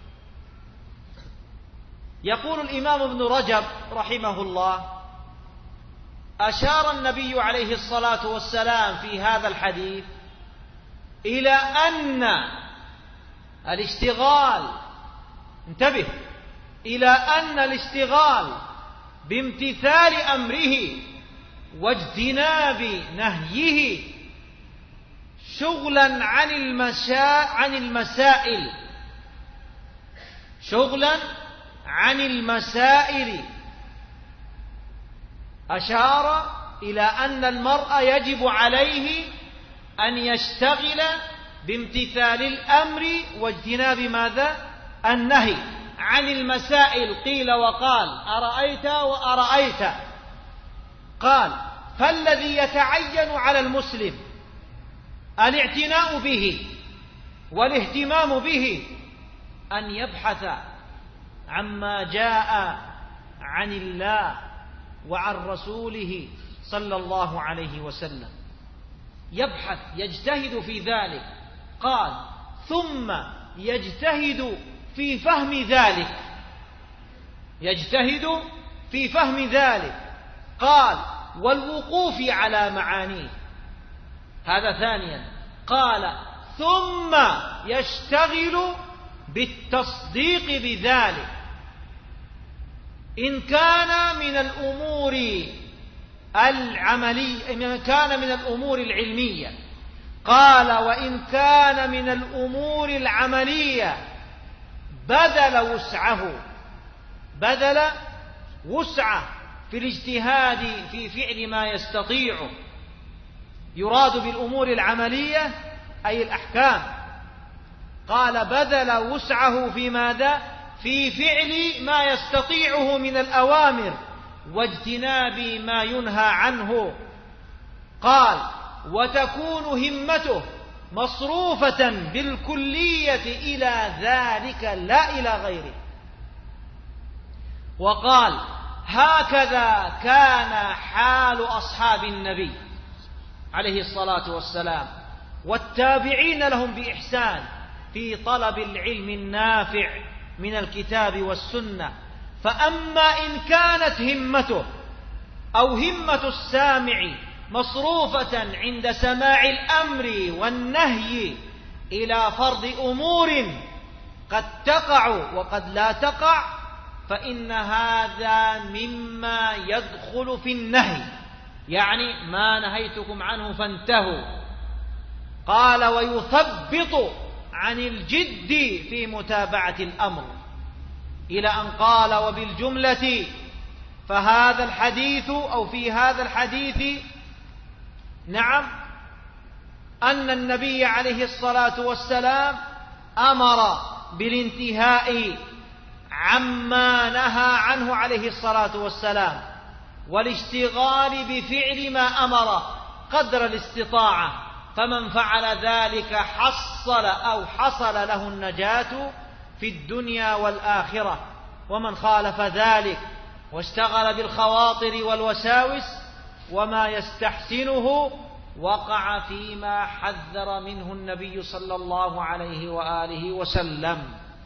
يقول الإمام ابن رجب رحمه الله: أشار النبي عليه الصلاة والسلام في هذا الحديث إلى أن الاشتغال، انتبه، إلى أن الاشتغال بامتثال أمره واجتناب نهيه شغلا عن المسائل، شغلا عن المسائل. أشار إلى أن المرء يجب عليه أن يشتغل بامتثال الأمر واجتناب ماذا؟ النهي عن المسائل. قيل وقال، أرأيت وأرأيت. قال: فالذي يتعين على المسلم الاعتناء به والاهتمام به أن يبحث عما جاء عن الله وعن رسوله صلى الله عليه وسلم. يبحث، يجتهد في ذلك. قال: ثم يجتهد في فهم ذلك. يجتهد في فهم ذلك. قال: والوقوف على معانيه. هذا ثانيا. قال: ثم يشتغل بالتصديق بذلك إن كان من الأمور العملية، إن كان من الأمور العلمية. قال: وإن كان من الأمور العملية بذل وسعه في الاجتهاد في فعل ما يستطيع. يراد بالأمور العملية أي الأحكام. قال: بذل وسعه في ماذا؟ في فعل ما يستطيعه من الأوامر واجتناب ما ينهى عنه. قال: وتكون همته مصروفة بالكلية إلى ذلك لا إلى غيره. وقال: هكذا كان حال أصحاب النبي عليه الصلاة والسلام والتابعين لهم بإحسان في طلب العلم النافع من الكتاب والسنة. فأما إن كانت همته أو همة السامع مصروفة عند سماع الأمر والنهي إلى فرض أمور قد تقع وقد لا تقع، فإن هذا مما يدخل في النهي، يعني ما نهيتكم عنه فانتهوا. قال: ويثبط عن الجد في متابعة الأمر، إلى أن قال: وبالجملة فهذا الحديث أو في هذا الحديث نعم أن النبي عليه الصلاة والسلام أمر بالانتهاء عما نهى عنه عليه الصلاة والسلام والاشتغال بفعل ما أمر قدر الاستطاعة، فمن فعل ذلك حصل له النجاة في الدنيا والآخرة، ومن خالف ذلك واشتغل بالخواطر والوساوس وما يستحسنه وقع فيما حذر منه النبي صلى الله عليه وآله وسلم.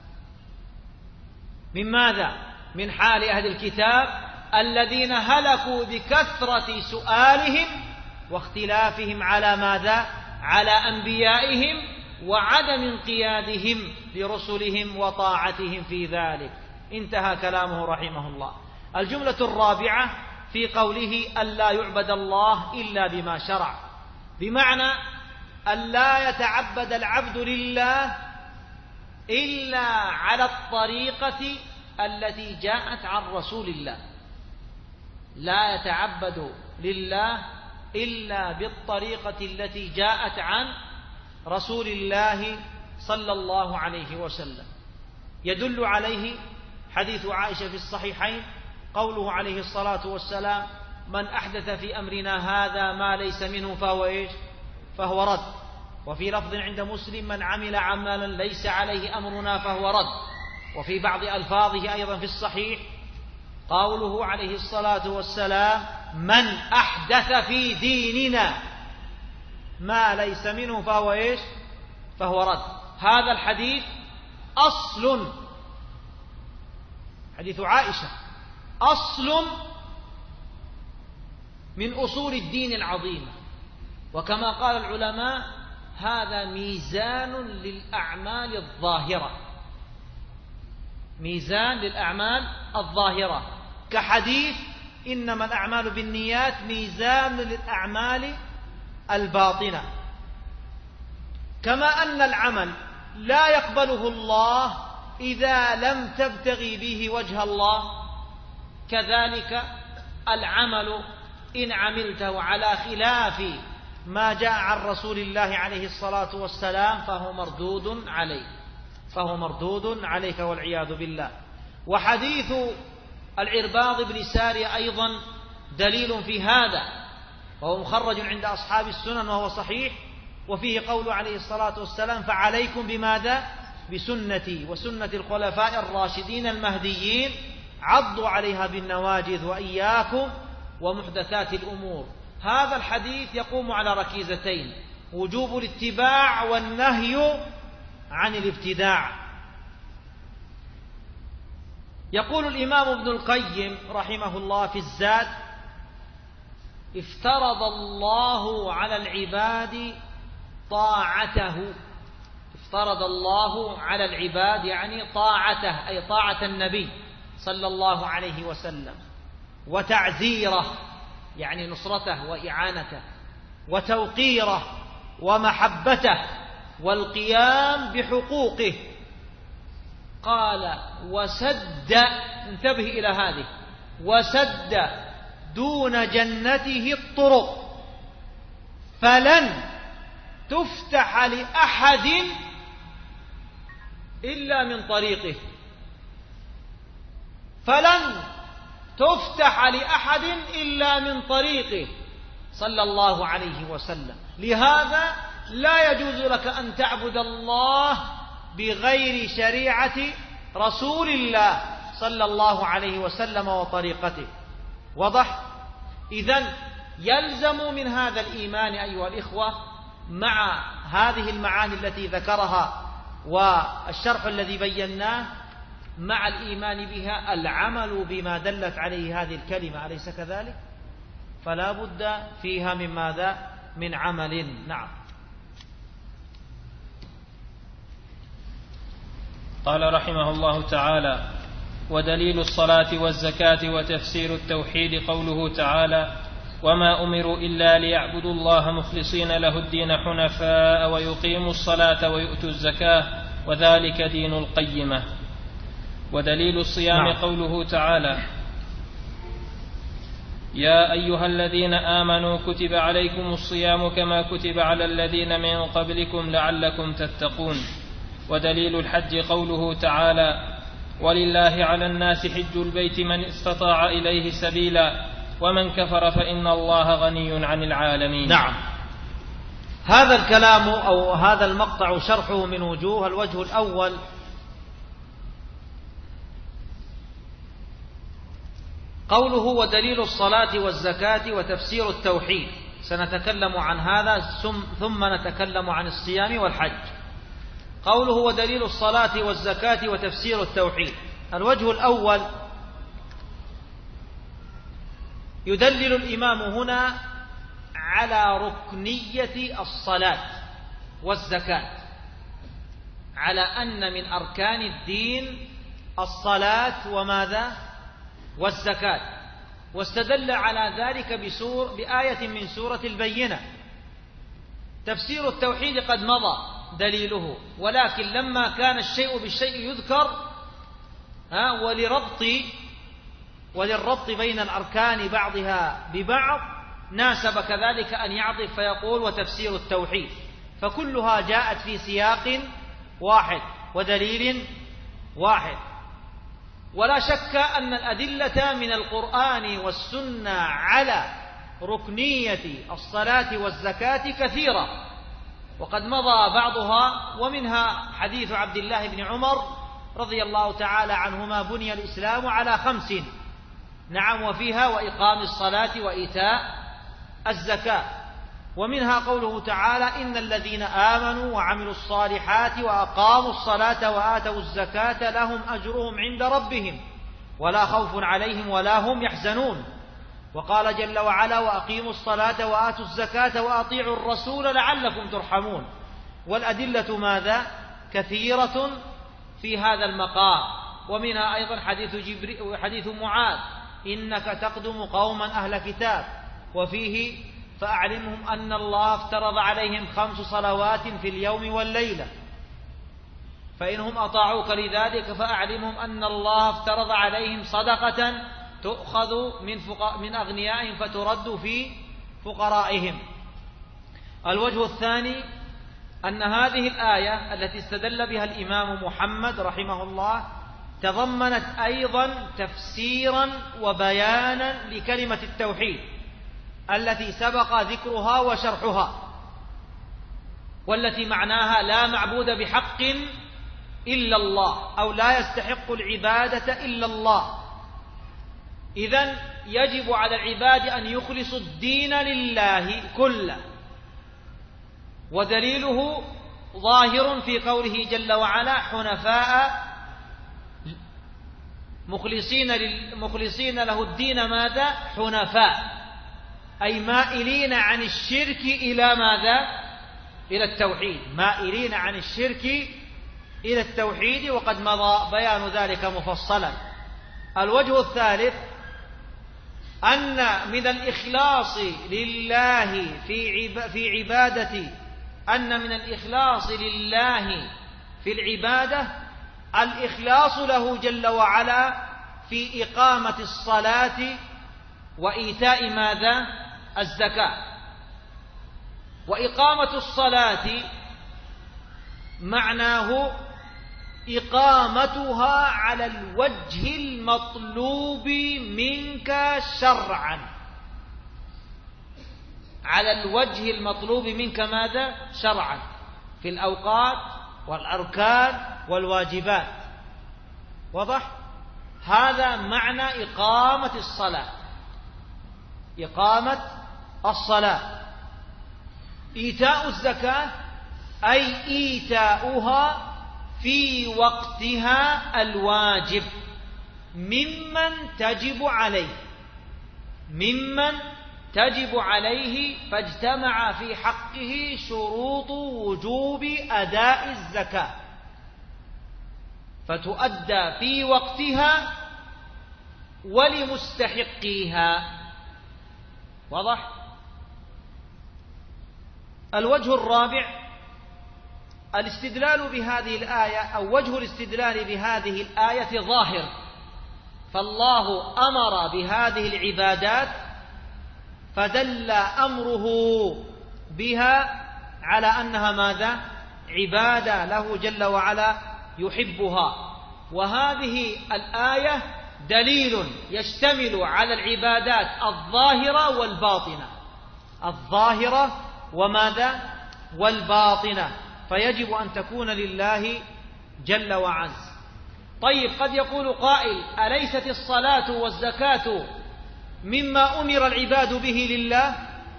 من ماذا؟ من حال أهل الكتاب الذين هلكوا بكثرة سؤالهم واختلافهم على ماذا؟ على أنبيائهم وعدم انقيادهم لرسلهم وطاعتهم في ذلك. انتهى كلامه رحمه الله. الجملة الرابعة في قوله: ألا يعبد الله إلا بما شرع، بمعنى ألا يتعبد العبد لله إلا على الطريقة التي جاءت عن رسول الله، لا يتعبد لله إلا بالطريقة التي جاءت عن رسول الله صلى الله عليه وسلم. يدل عليه حديث عائشة في الصحيحين، قوله عليه الصلاة والسلام: من أحدث في أمرنا هذا ما ليس منه فهو إيش؟ فهو رد. وفي لفظ عند مسلم: من عمل عملا ليس عليه أمرنا فهو رد. وفي بعض ألفاظه أيضا في الصحيح قوله عليه الصلاة والسلام: من أحدث في ديننا ما ليس منه فهو إيش؟ فهو رد. هذا الحديث أصل، حديث عائشة أصل من أصول الدين العظيمة، وكما قال العلماء هذا ميزان للأعمال الظاهرة، ميزان للأعمال الظاهرة، كحديث إنما الأعمال بالنيات ميزان للأعمال الباطنة. كما أن العمل لا يقبله الله إذا لم تبتغي به وجه الله، كذلك العمل إن عملته على خلاف ما جاء عن رسول الله عليه الصلاة والسلام فهو مردود عليك والعياذ بالله. وحديث العرباض بن سارية أيضا دليل في هذا، وهو مخرج عند أصحاب السنن وهو صحيح، وفيه قول عليه الصلاة والسلام: فعليكم بماذا؟ بسنتي وسنة الخلفاء الراشدين المهديين، عضوا عليها بالنواجذ وإياكم ومحدثات الأمور. هذا الحديث يقوم على ركيزتين: وجوب الاتباع والنهي عن الابتداع. يقول الإمام ابن القيم رحمه الله في الزاد: افترض الله على العباد طاعته. افترض الله على العباد يعني طاعته، أي طاعة النبي صلى الله عليه وسلم، وتعزيره يعني نصرته وإعانته، وتوقيره ومحبته، والقيام بحقوقه. قال: وسد، انتبه إلى هذه، وسد دون جنته الطرق، فلن تفتح لأحد إلا من طريقه. فلن تفتح لأحد إلا من طريقه صلى الله عليه وسلم. لهذا لا يجوز لك أن تعبد الله بغير شريعة رسول الله صلى الله عليه وسلم وطريقته. واضح؟ إذن يلزم من هذا الإيمان أيها الإخوة مع هذه المعاني التي ذكرها والشرح الذي بيناه، مع الإيمان بها العمل بما دلت عليه هذه الكلمة، أليس كذلك؟ فلا بد فيها من ماذا؟ من عمل. نعم. قال رحمه الله تعالى: ودليل الصلاة والزكاة وتفسير التوحيد قوله تعالى: وما أمروا إلا ليعبدوا الله مخلصين له الدين حنفاء ويقيموا الصلاة ويؤتوا الزكاة وذلك دين القيمة. ودليل الصيام قوله تعالى: يا أيها الذين آمنوا كتب عليكم الصيام كما كتب على الذين من قبلكم لعلكم تتقون. ودليل الحج قوله تعالى: ولله على الناس حج البيت من استطاع إليه سبيلا ومن كفر فإن الله غني عن العالمين. نعم. هذا الكلام أو هذا المقطع شرحه من وجوه. الوجه الأول: قوله ودليل الصلاة والزكاة وتفسير التوحيد، سنتكلم عن هذا ثم نتكلم عن الصيام والحج. قوله ودليل الصلاة والزكاة وتفسير التوحيد، الوجه الأول: يدلل الإمام هنا على ركنية الصلاة والزكاة، على أن من أركان الدين الصلاة وماذا؟ والزكاة. واستدل على ذلك بآية من سورة البينة. تفسير التوحيد قد مضى دليله، ولكن لما كان الشيء بالشيء يذكر وللربط بين الأركان بعضها ببعض ناسب كذلك أن يعطف فيقول وتفسير التوحيد، فكلها جاءت في سياق واحد ودليل واحد. ولا شك أن الأدلة من القرآن والسنة على ركنية الصلاة والزكاة كثيرة، وقد مضى بعضها، ومنها حديث عبد الله بن عمر رضي الله تعالى عنهما: بني الإسلام على 5. نعم. وفيها وإقام الصلاة وإيتاء الزكاة. ومنها قوله تعالى: إن الذين آمنوا وعملوا الصالحات وأقاموا الصلاة وآتوا الزكاة لهم أجرهم عند ربهم ولا خوف عليهم ولا هم يحزنون. وقال جل وعلا: وأقيموا الصلاة وآتوا الزكاة وأطيعوا الرسول لعلكم ترحمون. والأدلة ماذا؟ كثيرة في هذا المقام. ومنها أيضا حديث معاذ: إنك تقدم قوما أهل كتاب، وفيه: فأعلمهم أن الله افترض عليهم 5 صلوات في اليوم والليلة، فإنهم أطاعوك لذلك فأعلمهم أن الله افترض عليهم صدقة تؤخذ من أغنيائهم فترد في فقرائهم. الوجه الثاني: أن هذه الآية التي استدل بها الإمام محمد رحمه الله تضمنت أيضا تفسيرا وبيانا لكلمة التوحيد التي سبق ذكرها وشرحها، والتي معناها لا معبود بحق إلا الله، أو لا يستحق العبادة إلا الله. إذن يجب على العباد أن يخلصوا الدين لله كله. ودليله ظاهر في قوله جل وعلا: حنفاء مخلصين له الدين ماذا؟ حنفاء، أي مائلين عن الشرك إلى ماذا؟ إلى التوحيد، مائلين عن الشرك إلى التوحيد، وقد مضى بيان ذلك مفصلا. الوجه الثالث: أن من الإخلاص لله في عبادة أن من الإخلاص لله في العبادة الإخلاص له جل وعلا في إقامة الصلاة وإيتاء ماذا؟ الزكاة. وإقامة الصلاة معناه إقامتها على الوجه المطلوب منك شرعا، على الوجه المطلوب منك ماذا؟ شرعا، في الأوقات والأركان والواجبات. واضح؟ هذا معنى إقامة الصلاة. إقامة الصلاة. إيتاء الزكاة أي إيتاؤها في وقتها الواجب ممن تجب عليه فاجتمع في حقه شروط وجوب أداء الزكاة، فتؤدى في وقتها ولمستحقيها. واضح؟ الوجه الرابع الاستدلال بهذه الآية، أو وجه الاستدلال بهذه الآية ظاهر، فالله أمر بهذه العبادات فدل أمره بها على أنها ماذا؟ عبادة له جل وعلا يحبها. وهذه الآية دليل يشتمل على العبادات الظاهرة والباطنة، الظاهرة وماذا؟ والباطنة، فيجب أن تكون لله جل وعز. طيب، قد يقول قائل: أليست الصلاة والزكاة مما أمر العباد به لله؟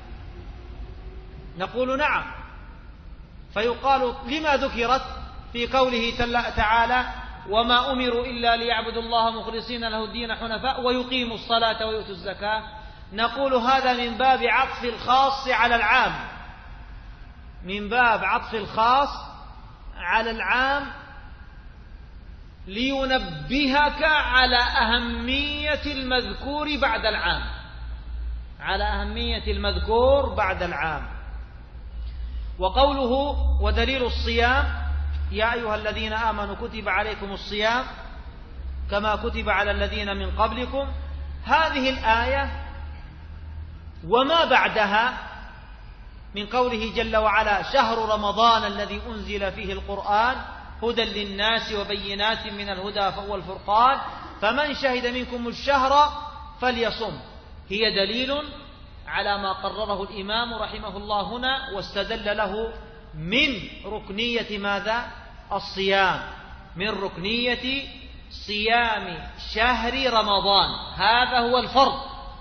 نقول نعم. فيقال: لما ذكرت في قوله تعالى: وما أمروا إلا ليعبدوا الله مخلصين له الدين حنفاء ويقيموا الصلاة ويؤتوا الزكاة؟ نقول هذا من باب عطف الخاص على العام، من باب عطف الخاص على العام، لينبهك على أهمية المذكور بعد العام، على أهمية المذكور بعد العام. وقوله: ودليل الصيام يا أيها الذين آمنوا كتب عليكم الصيام كما كتب على الذين من قبلكم، هذه الآية وما بعدها من قوله جل وعلا: شهر رمضان الذي أنزل فيه القرآن هدى للناس وبينات من الهدى والفرقان فمن شهد منكم الشهر فليصم، هي دليل على ما قرره الإمام رحمه الله هنا، واستدل له من ركنية ماذا؟ الصيام، من ركنية صيام شهر رمضان. هذا هو الفرض،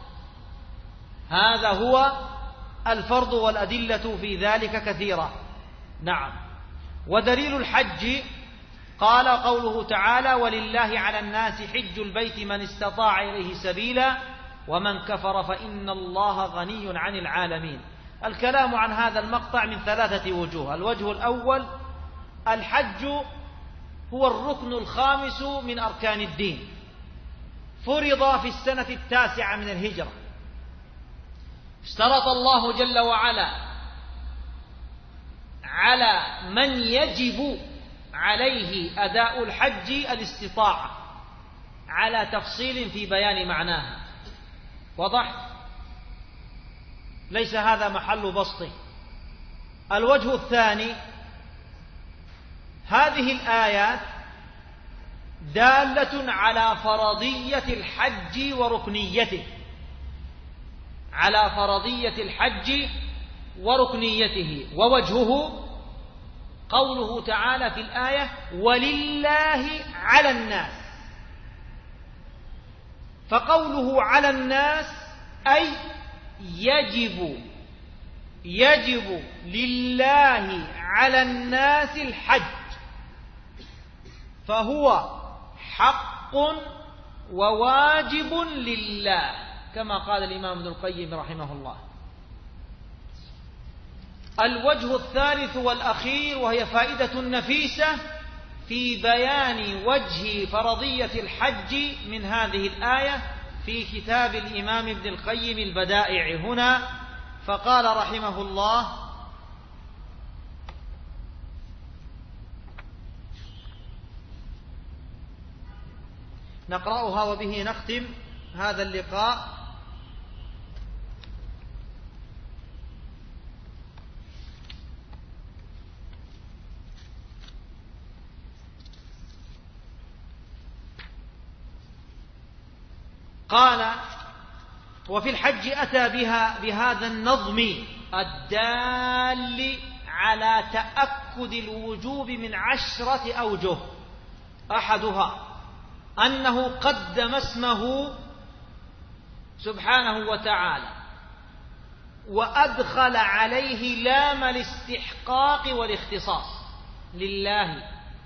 هذا هو الفرض، والأدلة في ذلك كثيرة. نعم. ودليل الحج قال قوله تعالى: ولله على الناس حج البيت من استطاع إليه سبيلا ومن كفر فإن الله غني عن العالمين. الكلام عن هذا المقطع من 3 وجوه. الوجه الأول: الحج هو الركن الخامس من أركان الدين، فرض في السنة 9 من الهجرة. اشترط الله جل وعلا على من يجب عليه أداء الحج الاستطاعة، على تفصيل في بيان معناها. وضح؟ ليس هذا محل بسطه. الوجه الثاني: هذه الآيات دالة على فرضية الحج وركنيته، على فرضية الحج وركنيته. ووجهه قوله تعالى في الآية: ولله على الناس. فقوله على الناس أي يجب لله على الناس الحج، فهو حق وواجب لله، كما قال الإمام ابن القيم رحمه الله. الوجه الثالث والأخير، وهي فائدة نفيسة في بيان وجه فرضية الحج من هذه الآية، في كتاب الإمام ابن القيم البدائع هنا، فقال رحمه الله: نقرأها وبه نختم هذا اللقاء. قال: وفي الحج أتى بهذا النظم الدال على تأكد الوجوب من 10 أوجه. أحدها أنه قدم اسمه سبحانه وتعالى وأدخل عليه لام الاستحقاق والاختصاص لله.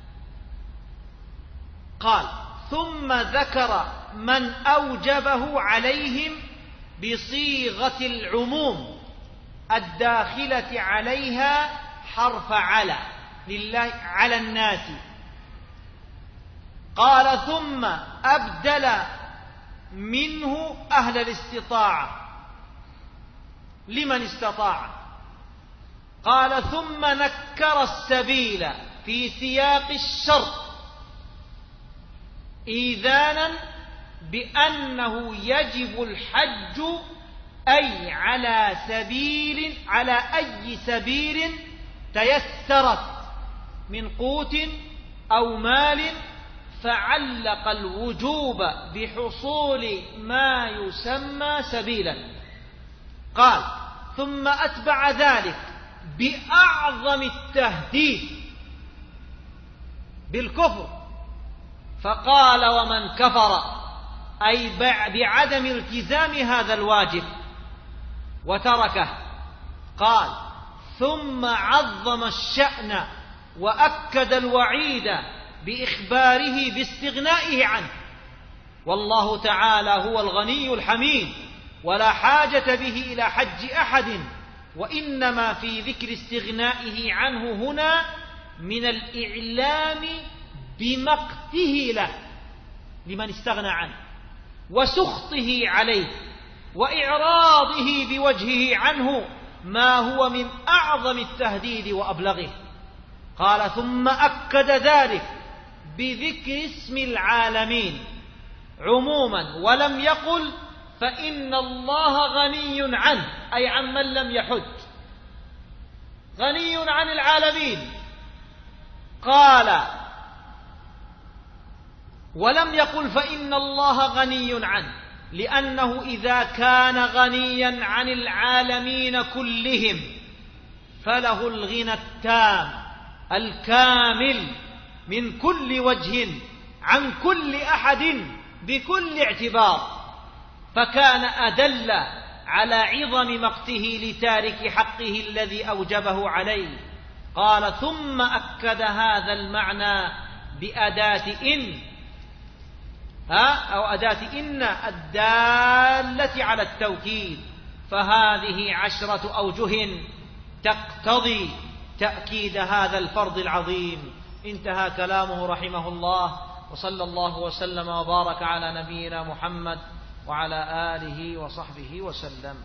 قال: ثم ذكر من أوجبه عليهم بصيغة العموم الداخلة عليها حرف على لله على الناس. قال: ثم أبدل منه أهل الاستطاعة لمن استطاع. قال: ثم نكر السبيل في سياق الشرط إيذانا بأنه يجب الحج أي على أي سبيل تيسرت من قوت أو مال، فعلق الوجوب بحصول ما يسمى سبيلا. قال: ثم أتبع ذلك بأعظم التهديد بالكفر، فقال: ومن كفر أي بعدم التزام هذا الواجب وتركه. قال: ثم عظم الشأن وأكد الوعيد بإخباره باستغنائه عنه، والله تعالى هو الغني الحميد ولا حاجة به إلى حج أحد، وإنما في ذكر استغنائه عنه هنا من الإعلام بمقته له لمن استغنى عنه وسخطه عليه وإعراضه بوجهه عنه، ما هو من أعظم التهديد وأبلغه. قال: ثم أكد ذلك بذكر اسم العالمين عموما، ولم يقل فإن الله غني عنه أي عمن لم يحج، غني عن العالمين. قال: ولم يقل فإن الله غني عنه، لأنه إذا كان غنيا عن العالمين كلهم فله الغنى التام الكامل من كل وجه عن كل أحد بكل اعتبار، فكان أدل على عظم مقته لتارك حقه الذي أوجبه عليه. قال: ثم أكد هذا المعنى بأداة إن أو أداة إن الدالة على التوكيد، فهذه 10 أوجه تقتضي تأكيد هذا الفرض العظيم. انتهى كلامه رحمه الله، وصلى الله وسلم وبارك على نبينا محمد وعلى آله وصحبه وسلم.